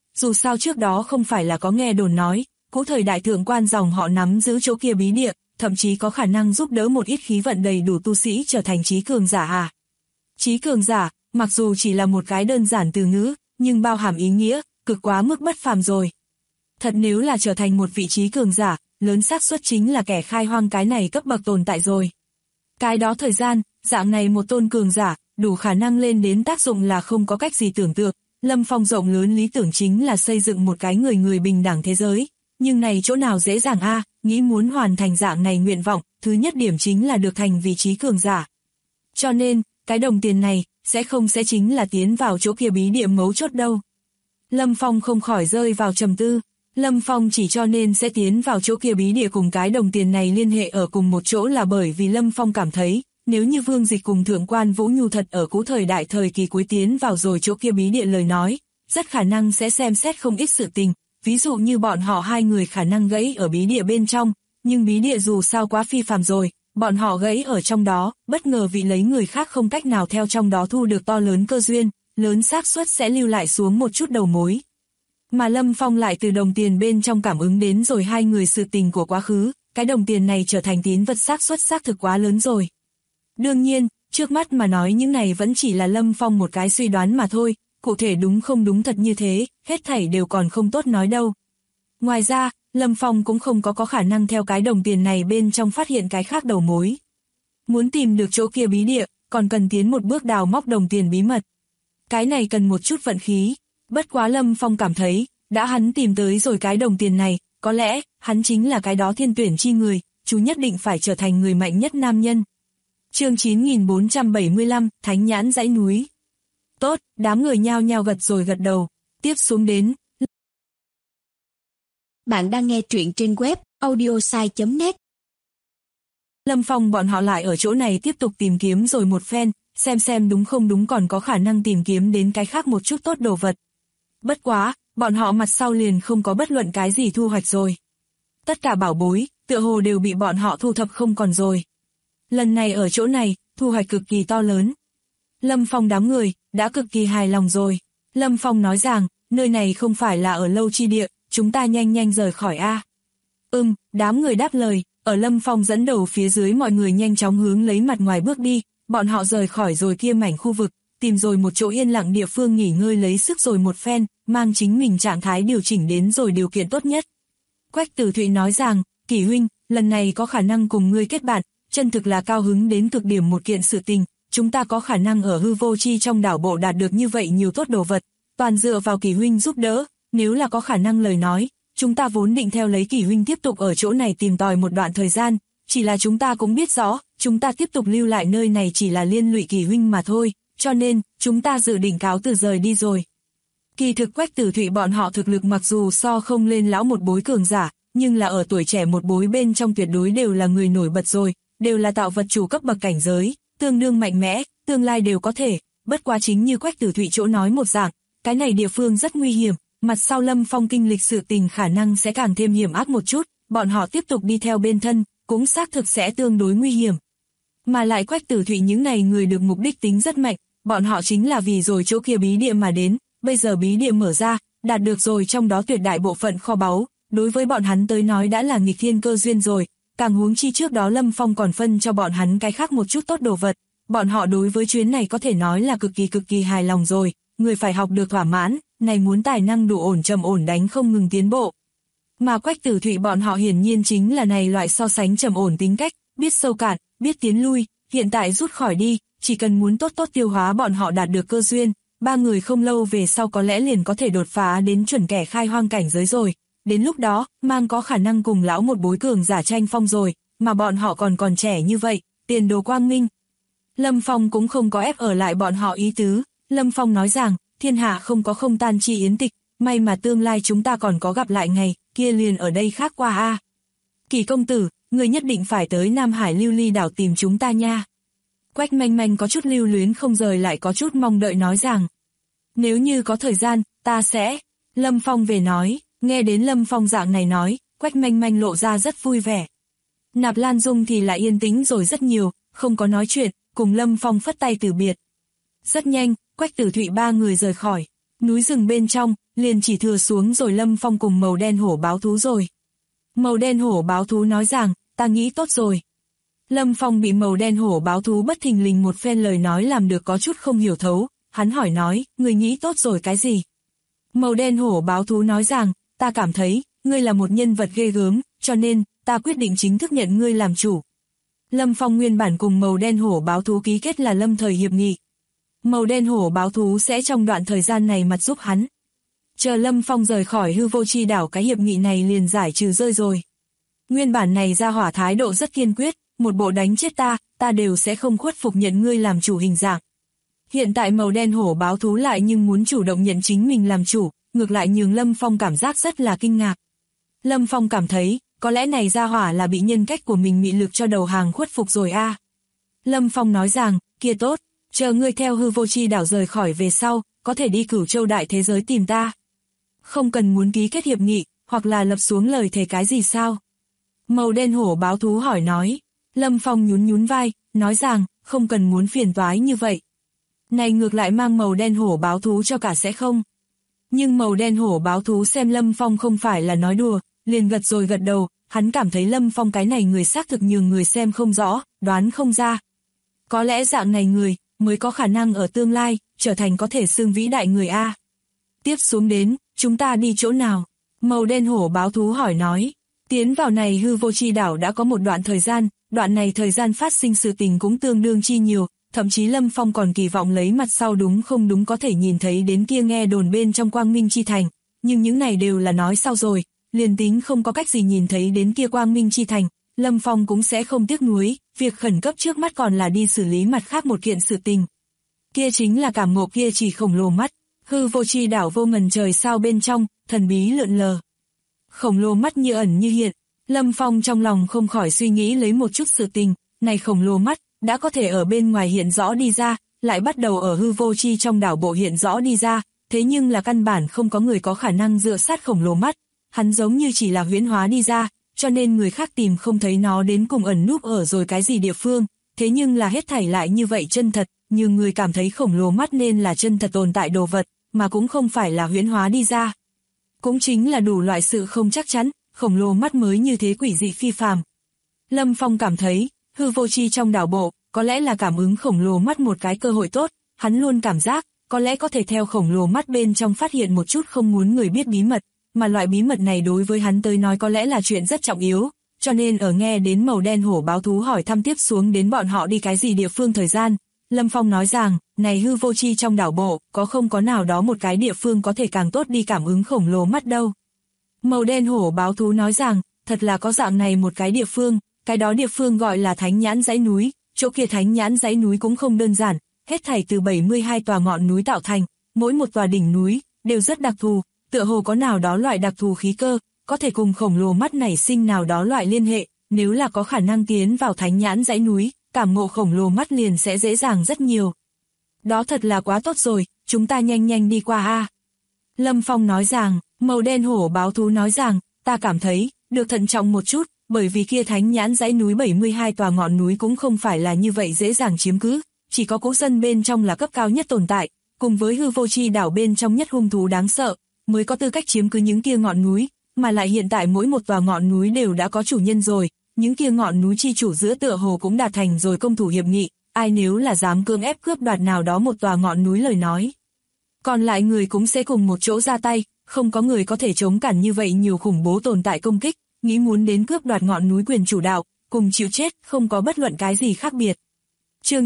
Speaker 2: dù sao trước đó không phải là có nghe đồn nói, cũ thời đại thượng quan dòng họ nắm giữ chỗ kia bí địa, thậm chí có khả năng giúp đỡ một ít khí vận đầy đủ tu sĩ trở thành trí cường giả à. Trí cường giả, mặc dù chỉ là một cái đơn giản từ ngữ, nhưng bao hàm ý nghĩa, cực quá mức bất phàm rồi. Thật nếu là trở thành một vị trí cường giả, lớn xác suất chính là kẻ khai hoang cái này cấp bậc tồn tại rồi. Cái đó thời gian, dạng này một tôn cường giả, đủ khả năng lên đến tác dụng là không có cách gì tưởng tượng. Lâm Phong rộng lớn lý tưởng chính là xây dựng một cái người bình đẳng thế giới. Nhưng này chỗ nào dễ dàng a, nghĩ muốn hoàn thành dạng này nguyện vọng, thứ nhất điểm chính là được thành vị trí cường giả. Cho nên, cái đồng tiền này, sẽ chính là tiến vào chỗ kia bí địa mấu chốt đâu. Lâm Phong không khỏi rơi vào trầm tư. Lâm Phong chỉ cho nên sẽ tiến vào chỗ kia bí địa cùng cái đồng tiền này liên hệ ở cùng một chỗ là bởi vì Lâm Phong cảm thấy, nếu như Vương Dịch cùng Thượng quan Vũ Nhu thật ở cũ thời đại thời kỳ cuối tiến vào rồi chỗ kia bí địa lời nói, rất khả năng sẽ xem xét không ít sự tình, ví dụ như bọn họ hai người khả năng gãy ở bí địa bên trong, nhưng bí địa dù sao quá phi phàm rồi, bọn họ gãy ở trong đó, bất ngờ vì lấy người khác không cách nào theo trong đó thu được to lớn cơ duyên, lớn xác suất sẽ lưu lại xuống một chút đầu mối. Mà Lâm Phong lại từ đồng tiền bên trong cảm ứng đến rồi hai người sự tình của quá khứ, cái đồng tiền này trở thành tín vật xác suất xác thực quá lớn rồi. Đương nhiên, trước mắt mà nói những này vẫn chỉ là Lâm Phong một cái suy đoán mà thôi, cụ thể đúng không đúng thật như thế, hết thảy đều còn không tốt nói đâu. Ngoài ra, Lâm Phong cũng không có khả năng theo cái đồng tiền này bên trong phát hiện cái khác đầu mối. Muốn tìm được chỗ kia bí địa, còn cần tiến một bước đào móc đồng tiền bí mật. Cái này cần một chút vận khí. Bất quá Lâm Phong cảm thấy, đã hắn tìm tới rồi cái đồng tiền này, có lẽ, hắn chính là cái đó thiên tuyển chi người, chú nhất định phải trở thành người mạnh nhất nam nhân. Chương 9475, Thánh Nhãn dãy núi. Tốt, đám người nhao nhao gật rồi gật đầu, tiếp xuống đến.
Speaker 3: Bạn đang nghe truyện trên web audiosai.net.
Speaker 2: Lâm Phong bọn họ lại ở chỗ này tiếp tục tìm kiếm rồi một phen, xem đúng không đúng còn có khả năng tìm kiếm đến cái khác một chút tốt đồ vật. Bất quá, bọn họ mặt sau liền không có bất luận cái gì thu hoạch rồi. Tất cả bảo bối, tựa hồ đều bị bọn họ thu thập không còn rồi. Lần này ở chỗ này, thu hoạch cực kỳ to lớn. Lâm Phong đám người, đã cực kỳ hài lòng rồi. Lâm Phong nói rằng, nơi này không phải là ở lâu chi địa, chúng ta nhanh rời khỏi a. Đám người đáp lời, ở Lâm Phong dẫn đầu phía dưới mọi người nhanh chóng hướng lấy mặt ngoài bước đi, bọn họ rời khỏi rồi kia mảnh khu vực, tìm rồi một chỗ yên lặng địa phương nghỉ ngơi lấy sức rồi một phen, mang chính mình trạng thái điều chỉnh đến rồi điều kiện tốt nhất. Quách Tử Thụy nói rằng, Kỷ huynh, lần này có khả năng cùng ngươi kết bạn, chân thực là cao hứng đến cực điểm một kiện sự tình, chúng ta có khả năng ở hư vô chi trong đảo bộ đạt được như vậy nhiều tốt đồ vật, toàn dựa vào Kỷ huynh giúp đỡ, nếu là có khả năng lời nói, chúng ta vốn định theo lấy Kỷ huynh tiếp tục ở chỗ này tìm tòi một đoạn thời gian, chỉ là chúng ta cũng biết rõ, chúng ta tiếp tục lưu lại nơi này chỉ là liên lụy Kỷ huynh mà thôi, cho nên, chúng ta dự định cáo từ rời đi rồi. Kỳ thực Quách Tử Thụy bọn họ thực lực mặc dù so không lên lão một bối cường giả, nhưng là ở tuổi trẻ một bối bên trong tuyệt đối đều là người nổi bật rồi, đều là tạo vật chủ cấp bậc cảnh giới, tương đương mạnh mẽ, tương lai đều có thể, bất quá chính như Quách Tử Thụy chỗ nói một dạng, cái này địa phương rất nguy hiểm, mặt sau Lâm Phong kinh lịch sự tình khả năng sẽ càng thêm hiểm ác một chút, bọn họ tiếp tục đi theo bên thân, cũng xác thực sẽ tương đối nguy hiểm. Mà lại Quách Tử Thụy những này người được mục đích tính rất mạnh, bọn họ chính là vì rồi chỗ kia bí địa mà đến, bây giờ bí địa mở ra, đạt được rồi trong đó tuyệt đại bộ phận kho báu, đối với bọn hắn tới nói đã là nghịch thiên cơ duyên rồi, càng huống chi trước đó Lâm Phong còn phân cho bọn hắn cái khác một chút tốt đồ vật, bọn họ đối với chuyến này có thể nói là cực kỳ hài lòng rồi, người phải học được thỏa mãn, này muốn tài năng đủ ổn trầm ổn đánh không ngừng tiến bộ. Mà Quách Tử Thụy bọn họ hiển nhiên chính là này loại so sánh trầm ổn tính cách, biết sâu cạn, biết tiến lui, hiện tại rút khỏi đi, chỉ cần muốn tốt tiêu hóa bọn họ đạt được cơ duyên, ba người không lâu về sau có lẽ liền có thể đột phá đến chuẩn kẻ khai hoang cảnh giới rồi. Đến lúc đó, mang có khả năng cùng lão một bối cường giả tranh phong rồi, mà bọn họ còn trẻ như vậy, tiền đồ quang minh. Lâm Phong cũng không có ép ở lại bọn họ ý tứ, Lâm Phong nói rằng, thiên hạ không có không tan chi yến tịch, may mà tương lai chúng ta còn có gặp lại ngày, kia liền ở đây khác qua a. Kỳ công tử, người nhất định phải tới Nam Hải Lưu Ly đảo tìm chúng ta nha. Quách Manh Manh có chút lưu luyến không rời lại có chút mong đợi nói rằng, nếu như có thời gian, ta sẽ. Lâm Phong về nói, nghe đến Lâm Phong dạng này nói, Quách Manh Manh lộ ra rất vui vẻ. Nạp Lan Dung thì lại yên tĩnh rồi rất nhiều, không có nói chuyện, cùng Lâm Phong phất tay từ biệt. Rất nhanh, Quách Tử Thụy ba người rời khỏi. Núi rừng bên trong, liền chỉ thừa xuống rồi Lâm Phong cùng màu đen hổ báo thú rồi. Màu đen hổ báo thú nói rằng, ta nghĩ tốt rồi. Lâm Phong bị màu đen hổ báo thú bất thình lình một phen lời nói làm được có chút không hiểu thấu, hắn hỏi nói, ngươi nghĩ tốt rồi cái gì? Màu đen hổ báo thú nói rằng, ta cảm thấy, ngươi là một nhân vật ghê gớm, cho nên, ta quyết định chính thức nhận ngươi làm chủ. Lâm Phong nguyên bản cùng màu đen hổ báo thú ký kết là lâm thời hiệp nghị. Màu đen hổ báo thú sẽ trong đoạn thời gian này mặt giúp hắn. Chờ Lâm Phong rời khỏi hư vô chi đảo cái hiệp nghị này liền giải trừ rơi rồi. Nguyên bản này ra hỏa thái độ rất kiên quyết, một bộ đánh chết ta đều sẽ không khuất phục nhận ngươi làm chủ hình dạng. Hiện tại màu đen hổ báo thú lại nhưng muốn chủ động nhận chính mình làm chủ, ngược lại nhường Lâm Phong cảm giác rất là kinh ngạc. Lâm Phong cảm thấy, có lẽ này ra hỏa là bị nhân cách của mình mị lực cho đầu hàng khuất phục rồi a. Lâm Phong nói rằng, kia tốt, chờ ngươi theo hư vô chi đảo rời khỏi về sau, có thể đi Cửu Châu đại thế giới tìm ta. Không cần muốn ký kết hiệp nghị, hoặc là lập xuống lời thề cái gì sao? Màu đen hổ báo thú hỏi nói. Lâm Phong nhún nhún vai, nói rằng, không cần muốn phiền toái như vậy. Này ngược lại mang màu đen hổ báo thú cho cả sẽ không. Nhưng màu đen hổ báo thú xem Lâm Phong không phải là nói đùa, liền gật rồi gật đầu, hắn cảm thấy Lâm Phong cái này người xác thực nhường người xem không rõ, đoán không ra. Có lẽ dạng này người, mới có khả năng ở tương lai, trở thành có thể xưng vĩ đại người A. Tiếp xuống đến, chúng ta đi chỗ nào? Màu đen hổ báo thú hỏi nói. Tiến vào này hư vô chi đảo đã có một đoạn thời gian, đoạn này thời gian phát sinh sự tình cũng tương đương chi nhiều, thậm chí Lâm Phong còn kỳ vọng lấy mặt sau đúng không đúng có thể nhìn thấy đến kia nghe đồn bên trong Quang Minh Chi Thành, nhưng những này đều là nói sau rồi, liền tính không có cách gì nhìn thấy đến kia Quang Minh Chi Thành, Lâm Phong cũng sẽ không tiếc nuối, việc khẩn cấp trước mắt còn là đi xử lý mặt khác một kiện sự tình. Kia chính là cảm ngộ kia chỉ khổng lồ mắt, hư vô chi đảo vô ngần trời sao bên trong, thần bí lượn lờ. Khổng lồ mắt như ẩn như hiện, Lâm Phong trong lòng không khỏi suy nghĩ lấy một chút sự tình, này khổng lồ mắt, đã có thể ở bên ngoài hiện rõ đi ra, lại bắt đầu ở hư vô chi trong đảo bộ hiện rõ đi ra, thế nhưng là căn bản không có người có khả năng dựa sát khổng lồ mắt, hắn giống như chỉ là huyễn hóa đi ra, cho nên người khác tìm không thấy nó đến cùng ẩn núp ở rồi cái gì địa phương, thế nhưng là hết thảy lại như vậy chân thật, như người cảm thấy khổng lồ mắt nên là chân thật tồn tại đồ vật, mà cũng không phải là huyễn hóa đi ra. Cũng chính là đủ loại sự không chắc chắn, khổng lồ mắt mới như thế quỷ dị phi phàm. Lâm Phong cảm thấy, hư vô chi trong đảo bộ, có lẽ là cảm ứng khổng lồ mắt một cái cơ hội tốt, hắn luôn cảm giác, có lẽ có thể theo khổng lồ mắt bên trong phát hiện một chút không muốn người biết bí mật, mà loại bí mật này đối với hắn tới nói có lẽ là chuyện rất trọng yếu, cho nên ở nghe đến màu đen hổ báo thú hỏi thăm tiếp xuống đến bọn họ đi cái gì địa phương thời gian, Lâm Phong nói rằng, này hư vô chi trong đảo bộ, có không có nào đó một cái địa phương có thể càng tốt đi cảm ứng khổng lồ mắt đâu. Màu đen hổ báo thú nói rằng, thật là có dạng này một cái địa phương, cái đó địa phương gọi là Thánh Nhãn dãy núi, chỗ kia Thánh Nhãn dãy núi cũng không đơn giản, hết thảy từ 72 tòa ngọn núi tạo thành, mỗi một tòa đỉnh núi, đều rất đặc thù, tựa hồ có nào đó loại đặc thù khí cơ, có thể cùng khổng lồ mắt nảy sinh nào đó loại liên hệ, nếu là có khả năng tiến vào Thánh Nhãn dãy núi, cảm ngộ khổng lồ mắt liền sẽ dễ dàng rất nhiều. Đó thật là quá tốt rồi, chúng ta nhanh nhanh đi qua a. Lâm Phong nói rằng, màu đen hổ báo thú nói rằng, ta cảm thấy, được thận trọng một chút, bởi vì kia Thánh Nhãn dãy núi 72 tòa ngọn núi cũng không phải là như vậy dễ dàng chiếm cứ, chỉ có cố dân bên trong là cấp cao nhất tồn tại, cùng với hư vô chi đảo bên trong nhất hung thú đáng sợ, mới có tư cách chiếm cứ những kia ngọn núi, mà lại hiện tại mỗi một tòa ngọn núi đều đã có chủ nhân rồi, những kia ngọn núi chi chủ giữa tựa hồ cũng đạt thành rồi công thủ hiệp nghị, ai nếu là dám cưỡng ép cướp đoạt nào đó một tòa ngọn núi lời nói. Còn lại người cũng sẽ cùng một chỗ ra tay, không có người có thể chống cản như vậy nhiều khủng bố tồn tại công kích, nghĩ muốn đến cướp đoạt ngọn núi quyền chủ đạo, cùng chịu chết, không có bất luận cái gì khác biệt. Chương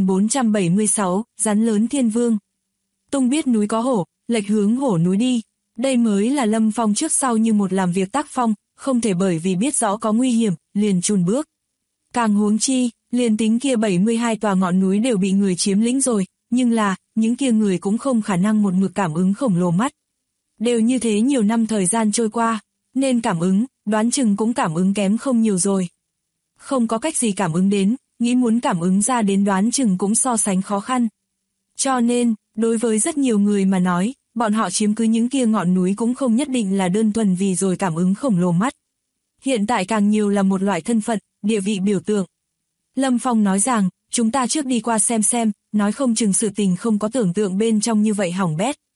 Speaker 2: 9476, rắn lớn thiên vương. Tung biết núi có hổ, lệch hướng hổ núi đi. Đây mới là Lâm Phong trước sau như một làm việc tác phong, không thể bởi vì biết rõ có nguy hiểm, liền chùn bước. Càng huống chi, liền tính kia 72 tòa ngọn núi đều bị người chiếm lĩnh rồi, nhưng là, những kia người cũng không khả năng một mực cảm ứng khổng lồ mắt. Đều như thế nhiều năm thời gian trôi qua, nên cảm ứng, đoán chừng cũng cảm ứng kém không nhiều rồi. Không có cách gì cảm ứng đến, nghĩ muốn cảm ứng ra đến đoán chừng cũng so sánh khó khăn. Cho nên, đối với rất nhiều người mà nói, bọn họ chiếm cứ những kia ngọn núi cũng không nhất định là đơn thuần vì rồi cảm ứng khổng lồ mắt. Hiện tại càng nhiều là một loại thân phận, địa vị biểu tượng. Lâm Phong nói rằng, chúng ta trước đi qua xem, nói không chừng sự tình không có tưởng tượng bên trong như vậy hỏng bét.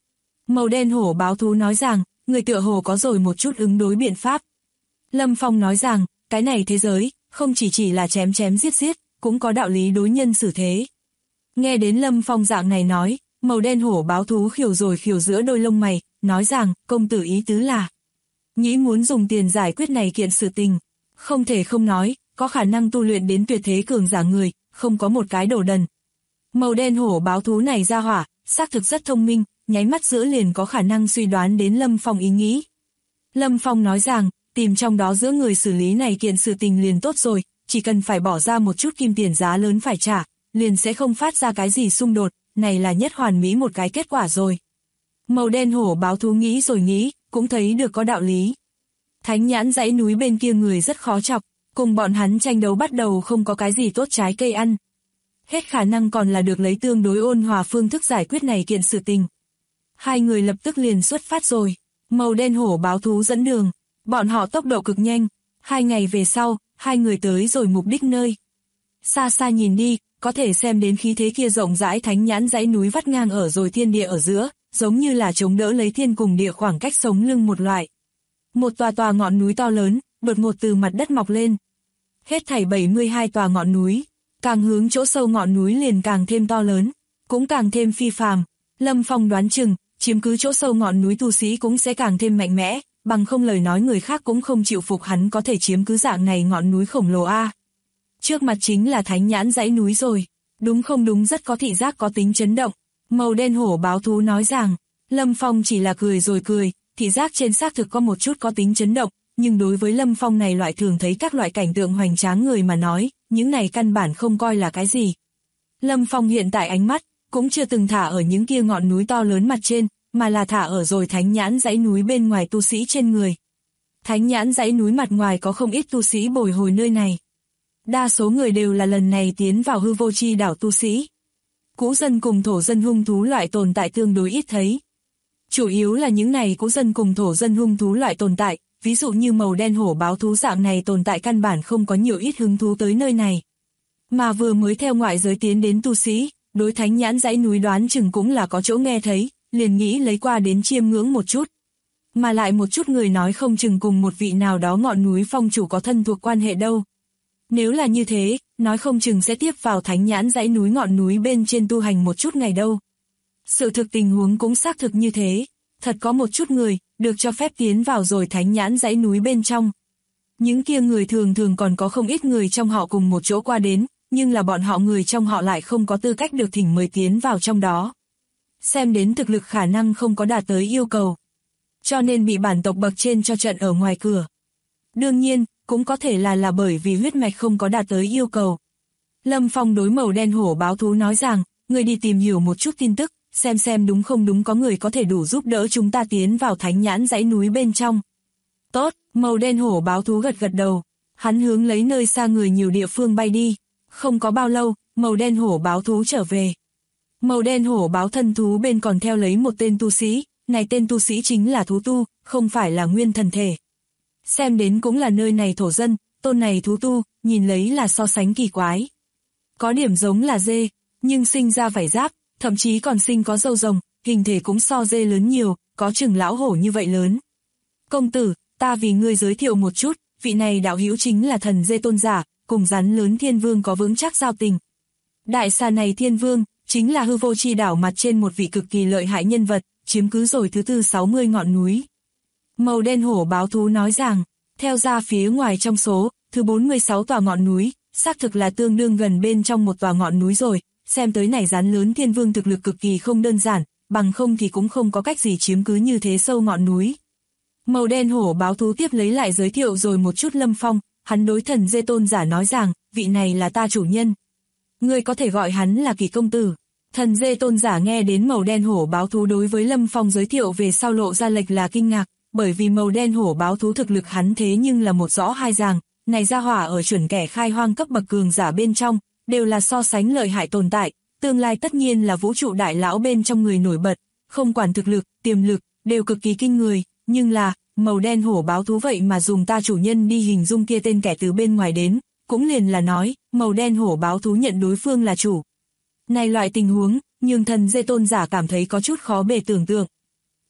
Speaker 2: Màu đen hổ báo thú nói rằng, người tựa hồ có rồi một chút ứng đối biện pháp. Lâm Phong nói rằng, cái này thế giới, không chỉ là chém chém giết giết, cũng có đạo lý đối nhân xử thế. Nghe đến Lâm Phong dạng này nói, màu đen hổ báo thú khều rồi khều giữa đôi lông mày, nói rằng, công tử ý tứ là nghĩ muốn dùng tiền giải quyết này kiện sự tình. Không thể không nói, có khả năng tu luyện đến tuyệt thế cường giả người, không có một cái đồ đần. Màu đen hổ báo thú này ra hỏa, xác thực rất thông minh, nháy mắt giữa liền có khả năng suy đoán đến Lâm Phong ý nghĩ. Lâm Phong nói rằng, tìm trong đó giữa người xử lý này kiện sự tình liền tốt rồi, chỉ cần phải bỏ ra một chút kim tiền giá lớn phải trả, liền sẽ không phát ra cái gì xung đột, này là nhất hoàn mỹ một cái kết quả rồi. Màu đen hổ báo thú nghĩ rồi nghĩ, cũng thấy được có đạo lý. Thánh nhãn dãy núi bên kia người rất khó chọc, cùng bọn hắn tranh đấu bắt đầu không có cái gì tốt trái cây ăn. Hết khả năng còn là được lấy tương đối ôn hòa phương thức giải quyết này kiện sự tình. Hai người lập tức liền xuất phát rồi, màu đen hổ báo thú dẫn đường, bọn họ tốc độ cực nhanh, 2 ngày về sau, hai người tới rồi mục đích nơi. Xa xa nhìn đi, có thể xem đến khí thế kia rộng rãi thánh nhãn dãy núi vắt ngang ở rồi thiên địa ở giữa, giống như là chống đỡ lấy thiên cùng địa khoảng cách sống lưng một loại. Một tòa ngọn núi to lớn, đột ngột từ mặt đất mọc lên. Hết thảy 72 tòa ngọn núi, càng hướng chỗ sâu ngọn núi liền càng thêm to lớn, cũng càng thêm phi phàm. Lâm Phong đoán chừng, chiếm cứ chỗ sâu ngọn núi tu sĩ cũng sẽ càng thêm mạnh mẽ, bằng không lời nói người khác cũng không chịu phục hắn có thể chiếm cứ dạng này ngọn núi khổng lồ a. Trước mặt chính là thánh nhãn dãy núi rồi, đúng không đúng rất có thị giác có tính chấn động. Màu đen hổ báo thú nói rằng, Lâm Phong chỉ là cười rồi cười, thị giác trên xác thực có một chút có tính chấn động, nhưng đối với Lâm Phong này loại thường thấy các loại cảnh tượng hoành tráng người mà nói, những này căn bản không coi là cái gì. Lâm Phong hiện tại ánh mắt, cũng chưa từng thả ở những kia ngọn núi to lớn mặt trên, mà là thả ở rồi thánh nhãn dãy núi bên ngoài tu sĩ trên người. Thánh nhãn dãy núi mặt ngoài có không ít tu sĩ bồi hồi nơi này. Đa số người đều là lần này tiến vào hư vô chi đảo tu sĩ. Cũ dân cùng thổ dân hung thú loại tồn tại tương đối ít thấy. Chủ yếu là những này cũ dân cùng thổ dân hung thú loại tồn tại, ví dụ như màu đen hổ báo thú dạng này tồn tại căn bản không có nhiều ít hứng thú tới nơi này. Mà vừa mới theo ngoại giới tiến đến tu sĩ, đối thánh nhãn dãy núi đoán chừng cũng là có chỗ nghe thấy, liền nghĩ lấy qua đến chiêm ngưỡng một chút. Mà lại một chút người nói không chừng cùng một vị nào đó ngọn núi phong chủ có thân thuộc quan hệ đâu. Nếu là như thế, nói không chừng sẽ tiếp vào thánh nhãn dãy núi ngọn núi bên trên tu hành một chút ngày đâu. Sự thực tình huống cũng xác thực như thế, thật có một chút người, được cho phép tiến vào rồi thánh nhãn dãy núi bên trong. Những kia người thường thường còn có không ít người trong họ cùng một chỗ qua đến, nhưng là bọn họ người trong họ lại không có tư cách được thỉnh mời tiến vào trong đó. Xem đến thực lực khả năng không có đạt tới yêu cầu. Cho nên bị bản tộc bậc trên cho trận ở ngoài cửa. Đương nhiên, cũng có thể là bởi vì huyết mạch không có đạt tới yêu cầu. Lâm Phong đối màu đen hổ báo thú nói rằng, người đi tìm hiểu một chút tin tức, xem đúng không đúng có người có thể đủ giúp đỡ chúng ta tiến vào thánh nhãn dãy núi bên trong. Tốt, màu đen hổ báo thú gật gật đầu, hắn hướng lấy nơi xa người nhiều địa phương bay đi. Không có bao lâu, màu đen hổ báo thú trở về. Màu đen hổ báo thân thú bên còn theo lấy một tên tu sĩ, này tên tu sĩ chính là thú tu, không phải là nguyên thần thể. Xem đến cũng là nơi này thổ dân, tôn này thú tu, nhìn lấy là so sánh kỳ quái. Có điểm giống là dê, nhưng sinh ra vảy giáp, thậm chí còn sinh có râu rồng, hình thể cũng so dê lớn nhiều, có chừng lão hổ như vậy lớn. Công tử, ta vì ngươi giới thiệu một chút, vị này đạo hữu chính là thần dê tôn giả, cùng rắn lớn thiên vương có vững chắc giao tình. Đại xà này thiên vương, chính là hư vô chi đảo mặt trên một vị cực kỳ lợi hại nhân vật, chiếm cứ rồi thứ tư 60 ngọn núi. Màu đen hổ báo thú nói rằng, theo ra phía ngoài trong số, thứ 46 tòa ngọn núi, xác thực là tương đương gần bên trong một tòa ngọn núi rồi, xem tới này rắn lớn thiên vương thực lực cực kỳ không đơn giản, bằng không thì cũng không có cách gì chiếm cứ như thế sâu ngọn núi. Màu đen hổ báo thú tiếp lấy lại giới thiệu rồi một chút Lâm Phong, hắn đối thần dê tôn giả nói rằng, vị này là ta chủ nhân. Ngươi có thể gọi hắn là Kỳ công tử. Thần dê tôn giả nghe đến màu đen hổ báo thú đối với Lâm Phong giới thiệu về sau lộ ra lệch là kinh ngạc, bởi vì màu đen hổ báo thú thực lực hắn thế nhưng là một rõ hai ràng, này ra hỏa ở chuẩn kẻ khai hoang cấp bậc cường giả bên trong, đều là so sánh lợi hại tồn tại, tương lai tất nhiên là vũ trụ đại lão bên trong người nổi bật, không quản thực lực, tiềm lực, đều cực kỳ kinh người, nhưng là, màu đen hổ báo thú vậy mà dùng ta chủ nhân đi hình dung kia tên kẻ từ bên ngoài đến, cũng liền là nói, màu đen hổ báo thú nhận đối phương là chủ. Này loại tình huống, nhưng thần dê tôn giả cảm thấy có chút khó bề tưởng tượng.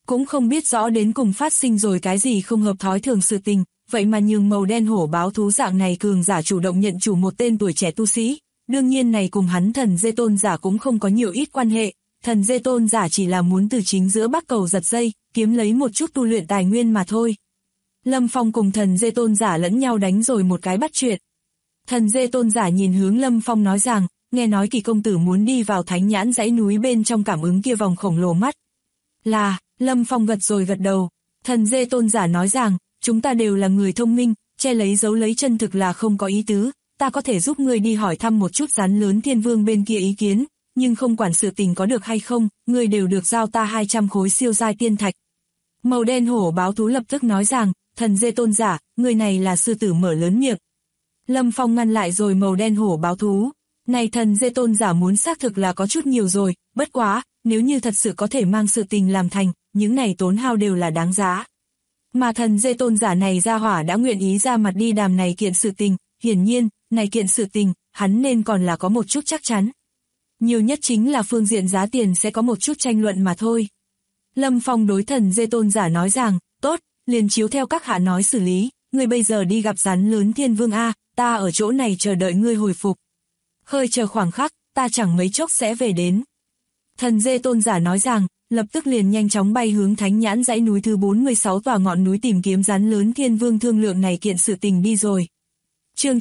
Speaker 2: cũng không biết rõ đến cùng phát sinh rồi cái gì không hợp thói thường sự tình, vậy mà nhường màu đen hổ báo thú dạng này cường giả chủ động nhận chủ một tên tuổi trẻ tu sĩ. Đương nhiên này cùng hắn thần dê tôn giả cũng không có nhiều ít quan hệ, thần dê tôn giả chỉ là muốn từ chính giữa Bắc Cầu giật dây, kiếm lấy một chút tu luyện tài nguyên mà thôi. Lâm Phong cùng thần dê tôn giả lẫn nhau đánh rồi một cái bắt chuyện. Thần dê tôn giả nhìn hướng Lâm Phong nói rằng, nghe nói Kỳ công tử muốn đi vào thánh nhãn dãy núi bên trong cảm ứng kia vòng khổng lồ mắt. Là, Lâm Phong gật rồi gật đầu. Thần dê tôn giả nói rằng, chúng ta đều là người thông minh, che lấy giấu lấy chân thực là không có ý tứ, ta có thể giúp ngươi đi hỏi thăm một chút rắn lớn thiên vương bên kia ý kiến, nhưng không quản sự tình có được hay không, ngươi đều được giao ta 200 khối siêu giai tiên thạch. Màu đen hổ báo thú lập tức nói rằng, thần dê tôn giả, người này là sư tử mở lớn miệng. Lâm Phong ngăn lại rồi màu đen hổ báo thú. Này thần dê tôn giả muốn xác thực là có chút nhiều rồi, bất quá, nếu như thật sự có thể mang sự tình làm thành, những này tốn hao đều là đáng giá. Mà thần dê tôn giả này ra hỏa đã nguyện ý ra mặt đi đàm này kiện sự tình, hiển nhiên, này kiện sự tình, hắn nên còn là có một chút chắc chắn. Nhiều nhất chính là phương diện giá tiền sẽ có một chút tranh luận mà thôi. Lâm Phong đối thần dê tôn giả nói rằng, tốt, liền chiếu theo các hạ nói xử lý, ngươi bây giờ đi gặp rắn lớn thiên vương A, ta ở chỗ này chờ đợi ngươi hồi phục. Hơi chờ khoảng khắc, ta chẳng mấy chốc sẽ về đến. Thần dê tôn giả nói rằng, lập tức liền nhanh chóng bay hướng thánh nhãn dãy núi thứ 46 tòa ngọn núi tìm kiếm rắn lớn thiên vương thương lượng này kiện sự tình đi rồi. Chương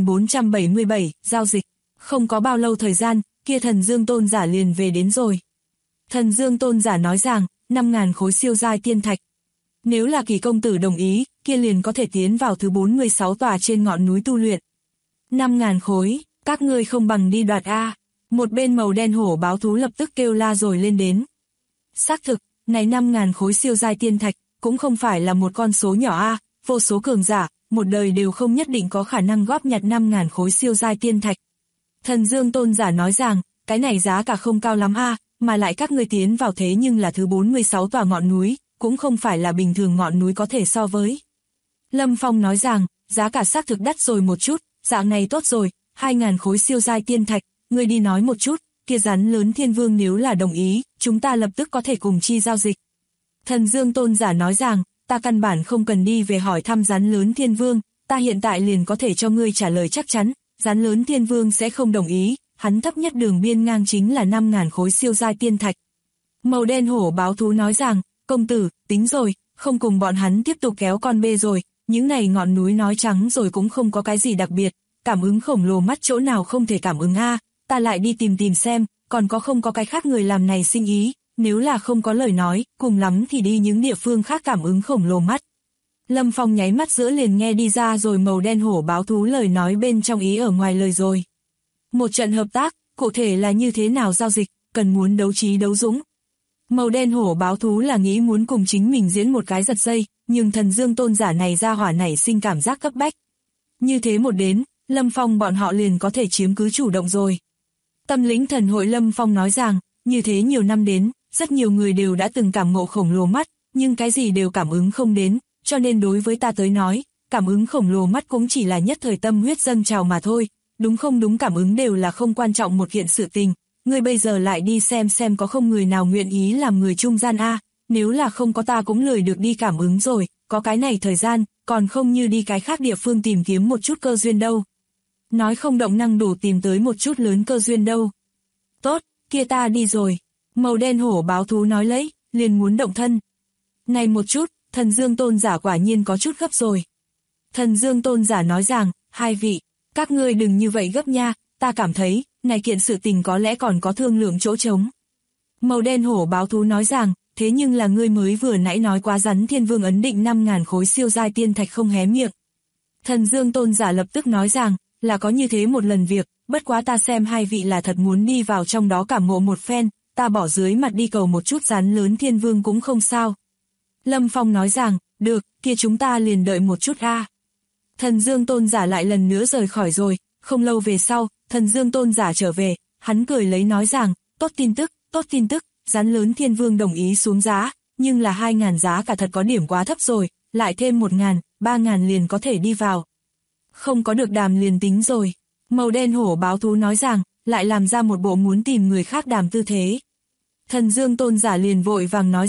Speaker 2: 9477, giao dịch. Không có bao lâu thời gian, kia thần dương tôn giả liền về đến rồi. Thần dương tôn giả nói rằng, 5.000 khối siêu giai tiên thạch. Nếu là Kỳ công tử đồng ý, kia liền có thể tiến vào thứ 46 tòa trên ngọn núi tu luyện. 5.000 khối, các ngươi không bằng đi đoạt A. Một bên màu đen hổ báo thú lập tức kêu la rồi lên đến. Xác thực, này 5.000 khối siêu giai tiên thạch, cũng không phải là một con số nhỏ A, vô số cường giả, một đời đều không nhất định có khả năng góp nhặt 5.000 khối siêu giai tiên thạch. Thần dương tôn giả nói rằng, cái này giá cả không cao lắm A, mà lại các ngươi tiến vào thế nhưng là thứ 46 tòa ngọn núi, cũng không phải là bình thường ngọn núi có thể so với. Lâm Phong nói rằng, giá cả xác thực đắt rồi một chút, dạng này tốt rồi, 2.000 khối siêu giai tiên thạch, ngươi đi nói một chút, kia rắn lớn thiên vương nếu là đồng ý, chúng ta lập tức có thể cùng chi giao dịch. Thần dương tôn giả nói rằng, ta căn bản không cần đi về hỏi thăm rắn lớn thiên vương, ta hiện tại liền có thể cho ngươi trả lời chắc chắn, rắn lớn thiên vương sẽ không đồng ý, hắn thấp nhất đường biên ngang chính là 5.000 khối siêu giai tiên thạch. Màu đen hổ báo thú nói rằng, công tử, tính rồi, không cùng bọn hắn tiếp tục kéo con bê rồi, những này ngọn núi nói trắng rồi cũng không có cái gì đặc biệt, cảm ứng khổng lồ mắt chỗ nào không thể cảm ứng A, ta lại đi tìm xem, còn có không có cái khác người làm này sinh ý, nếu là không có lời nói, cùng lắm thì đi những địa phương khác cảm ứng khổng lồ mắt. Lâm Phong nháy mắt giữa liền nghe đi ra rồi màu đen hổ báo thú lời nói bên trong ý ở ngoài lời rồi. Một trận hợp tác, cụ thể là như thế nào giao dịch, cần muốn đấu trí đấu dũng. Màu đen hổ báo thú là nghĩ muốn cùng chính mình diễn một cái giật dây, nhưng thần dương tôn giả này ra hỏa nảy sinh cảm giác cấp bách. Như thế một đến, Lâm Phong bọn họ liền có thể chiếm cứ chủ động rồi. Tâm lĩnh thần hội Lâm Phong nói rằng, như thế nhiều năm đến, rất nhiều người đều đã từng cảm ngộ khổng lồ mắt, nhưng cái gì đều cảm ứng không đến, cho nên đối với ta tới nói, cảm ứng khổng lồ mắt cũng chỉ là nhất thời tâm huyết dâng trào mà thôi, đúng không đúng cảm ứng đều là không quan trọng một kiện sự tình, ngươi bây giờ lại đi xem có không người nào nguyện ý làm người trung gian a, nếu là không có ta cũng lười được đi cảm ứng rồi, có cái này thời gian, còn không như đi cái khác địa phương tìm kiếm một chút cơ duyên đâu. Nói không động năng đủ tìm tới một chút lớn cơ duyên đâu. Tốt, kia ta đi rồi. Màu đen hổ báo thú nói lấy, liền muốn động thân. Này một chút, thần dương tôn giả quả nhiên có chút gấp rồi. Thần dương tôn giả nói rằng, hai vị, các ngươi đừng như vậy gấp nha, ta cảm thấy, này kiện sự tình có lẽ còn có thương lượng chỗ trống. Màu đen hổ báo thú nói rằng, thế nhưng là ngươi mới vừa nãy nói quá rắn thiên vương ấn định 5.000 khối siêu giai tiên thạch không hé miệng. Thần dương tôn giả lập tức nói rằng, là có như thế một lần việc, bất quá ta xem hai vị là thật muốn đi vào trong đó cảm ngộ một phen, ta bỏ dưới mặt đi cầu một chút rắn lớn thiên vương cũng không sao. Lâm Phong nói rằng, được, kia chúng ta liền đợi một chút a. Thần dương tôn giả lại lần nữa rời khỏi rồi, không lâu về sau, thần dương tôn giả trở về, hắn cười lấy nói rằng, tốt tin tức, rắn lớn thiên vương đồng ý xuống giá, nhưng là 2.000 giá cả thật có điểm quá thấp rồi, lại thêm 1.000, 3.000 liền có thể đi vào. Không có được đàm liền tính rồi. Màu đen hổ báo thú nói rằng, lại làm ra một bộ muốn tìm người khác đàm tư thế. Thần dương tôn giả liền vội vàng nói rằng,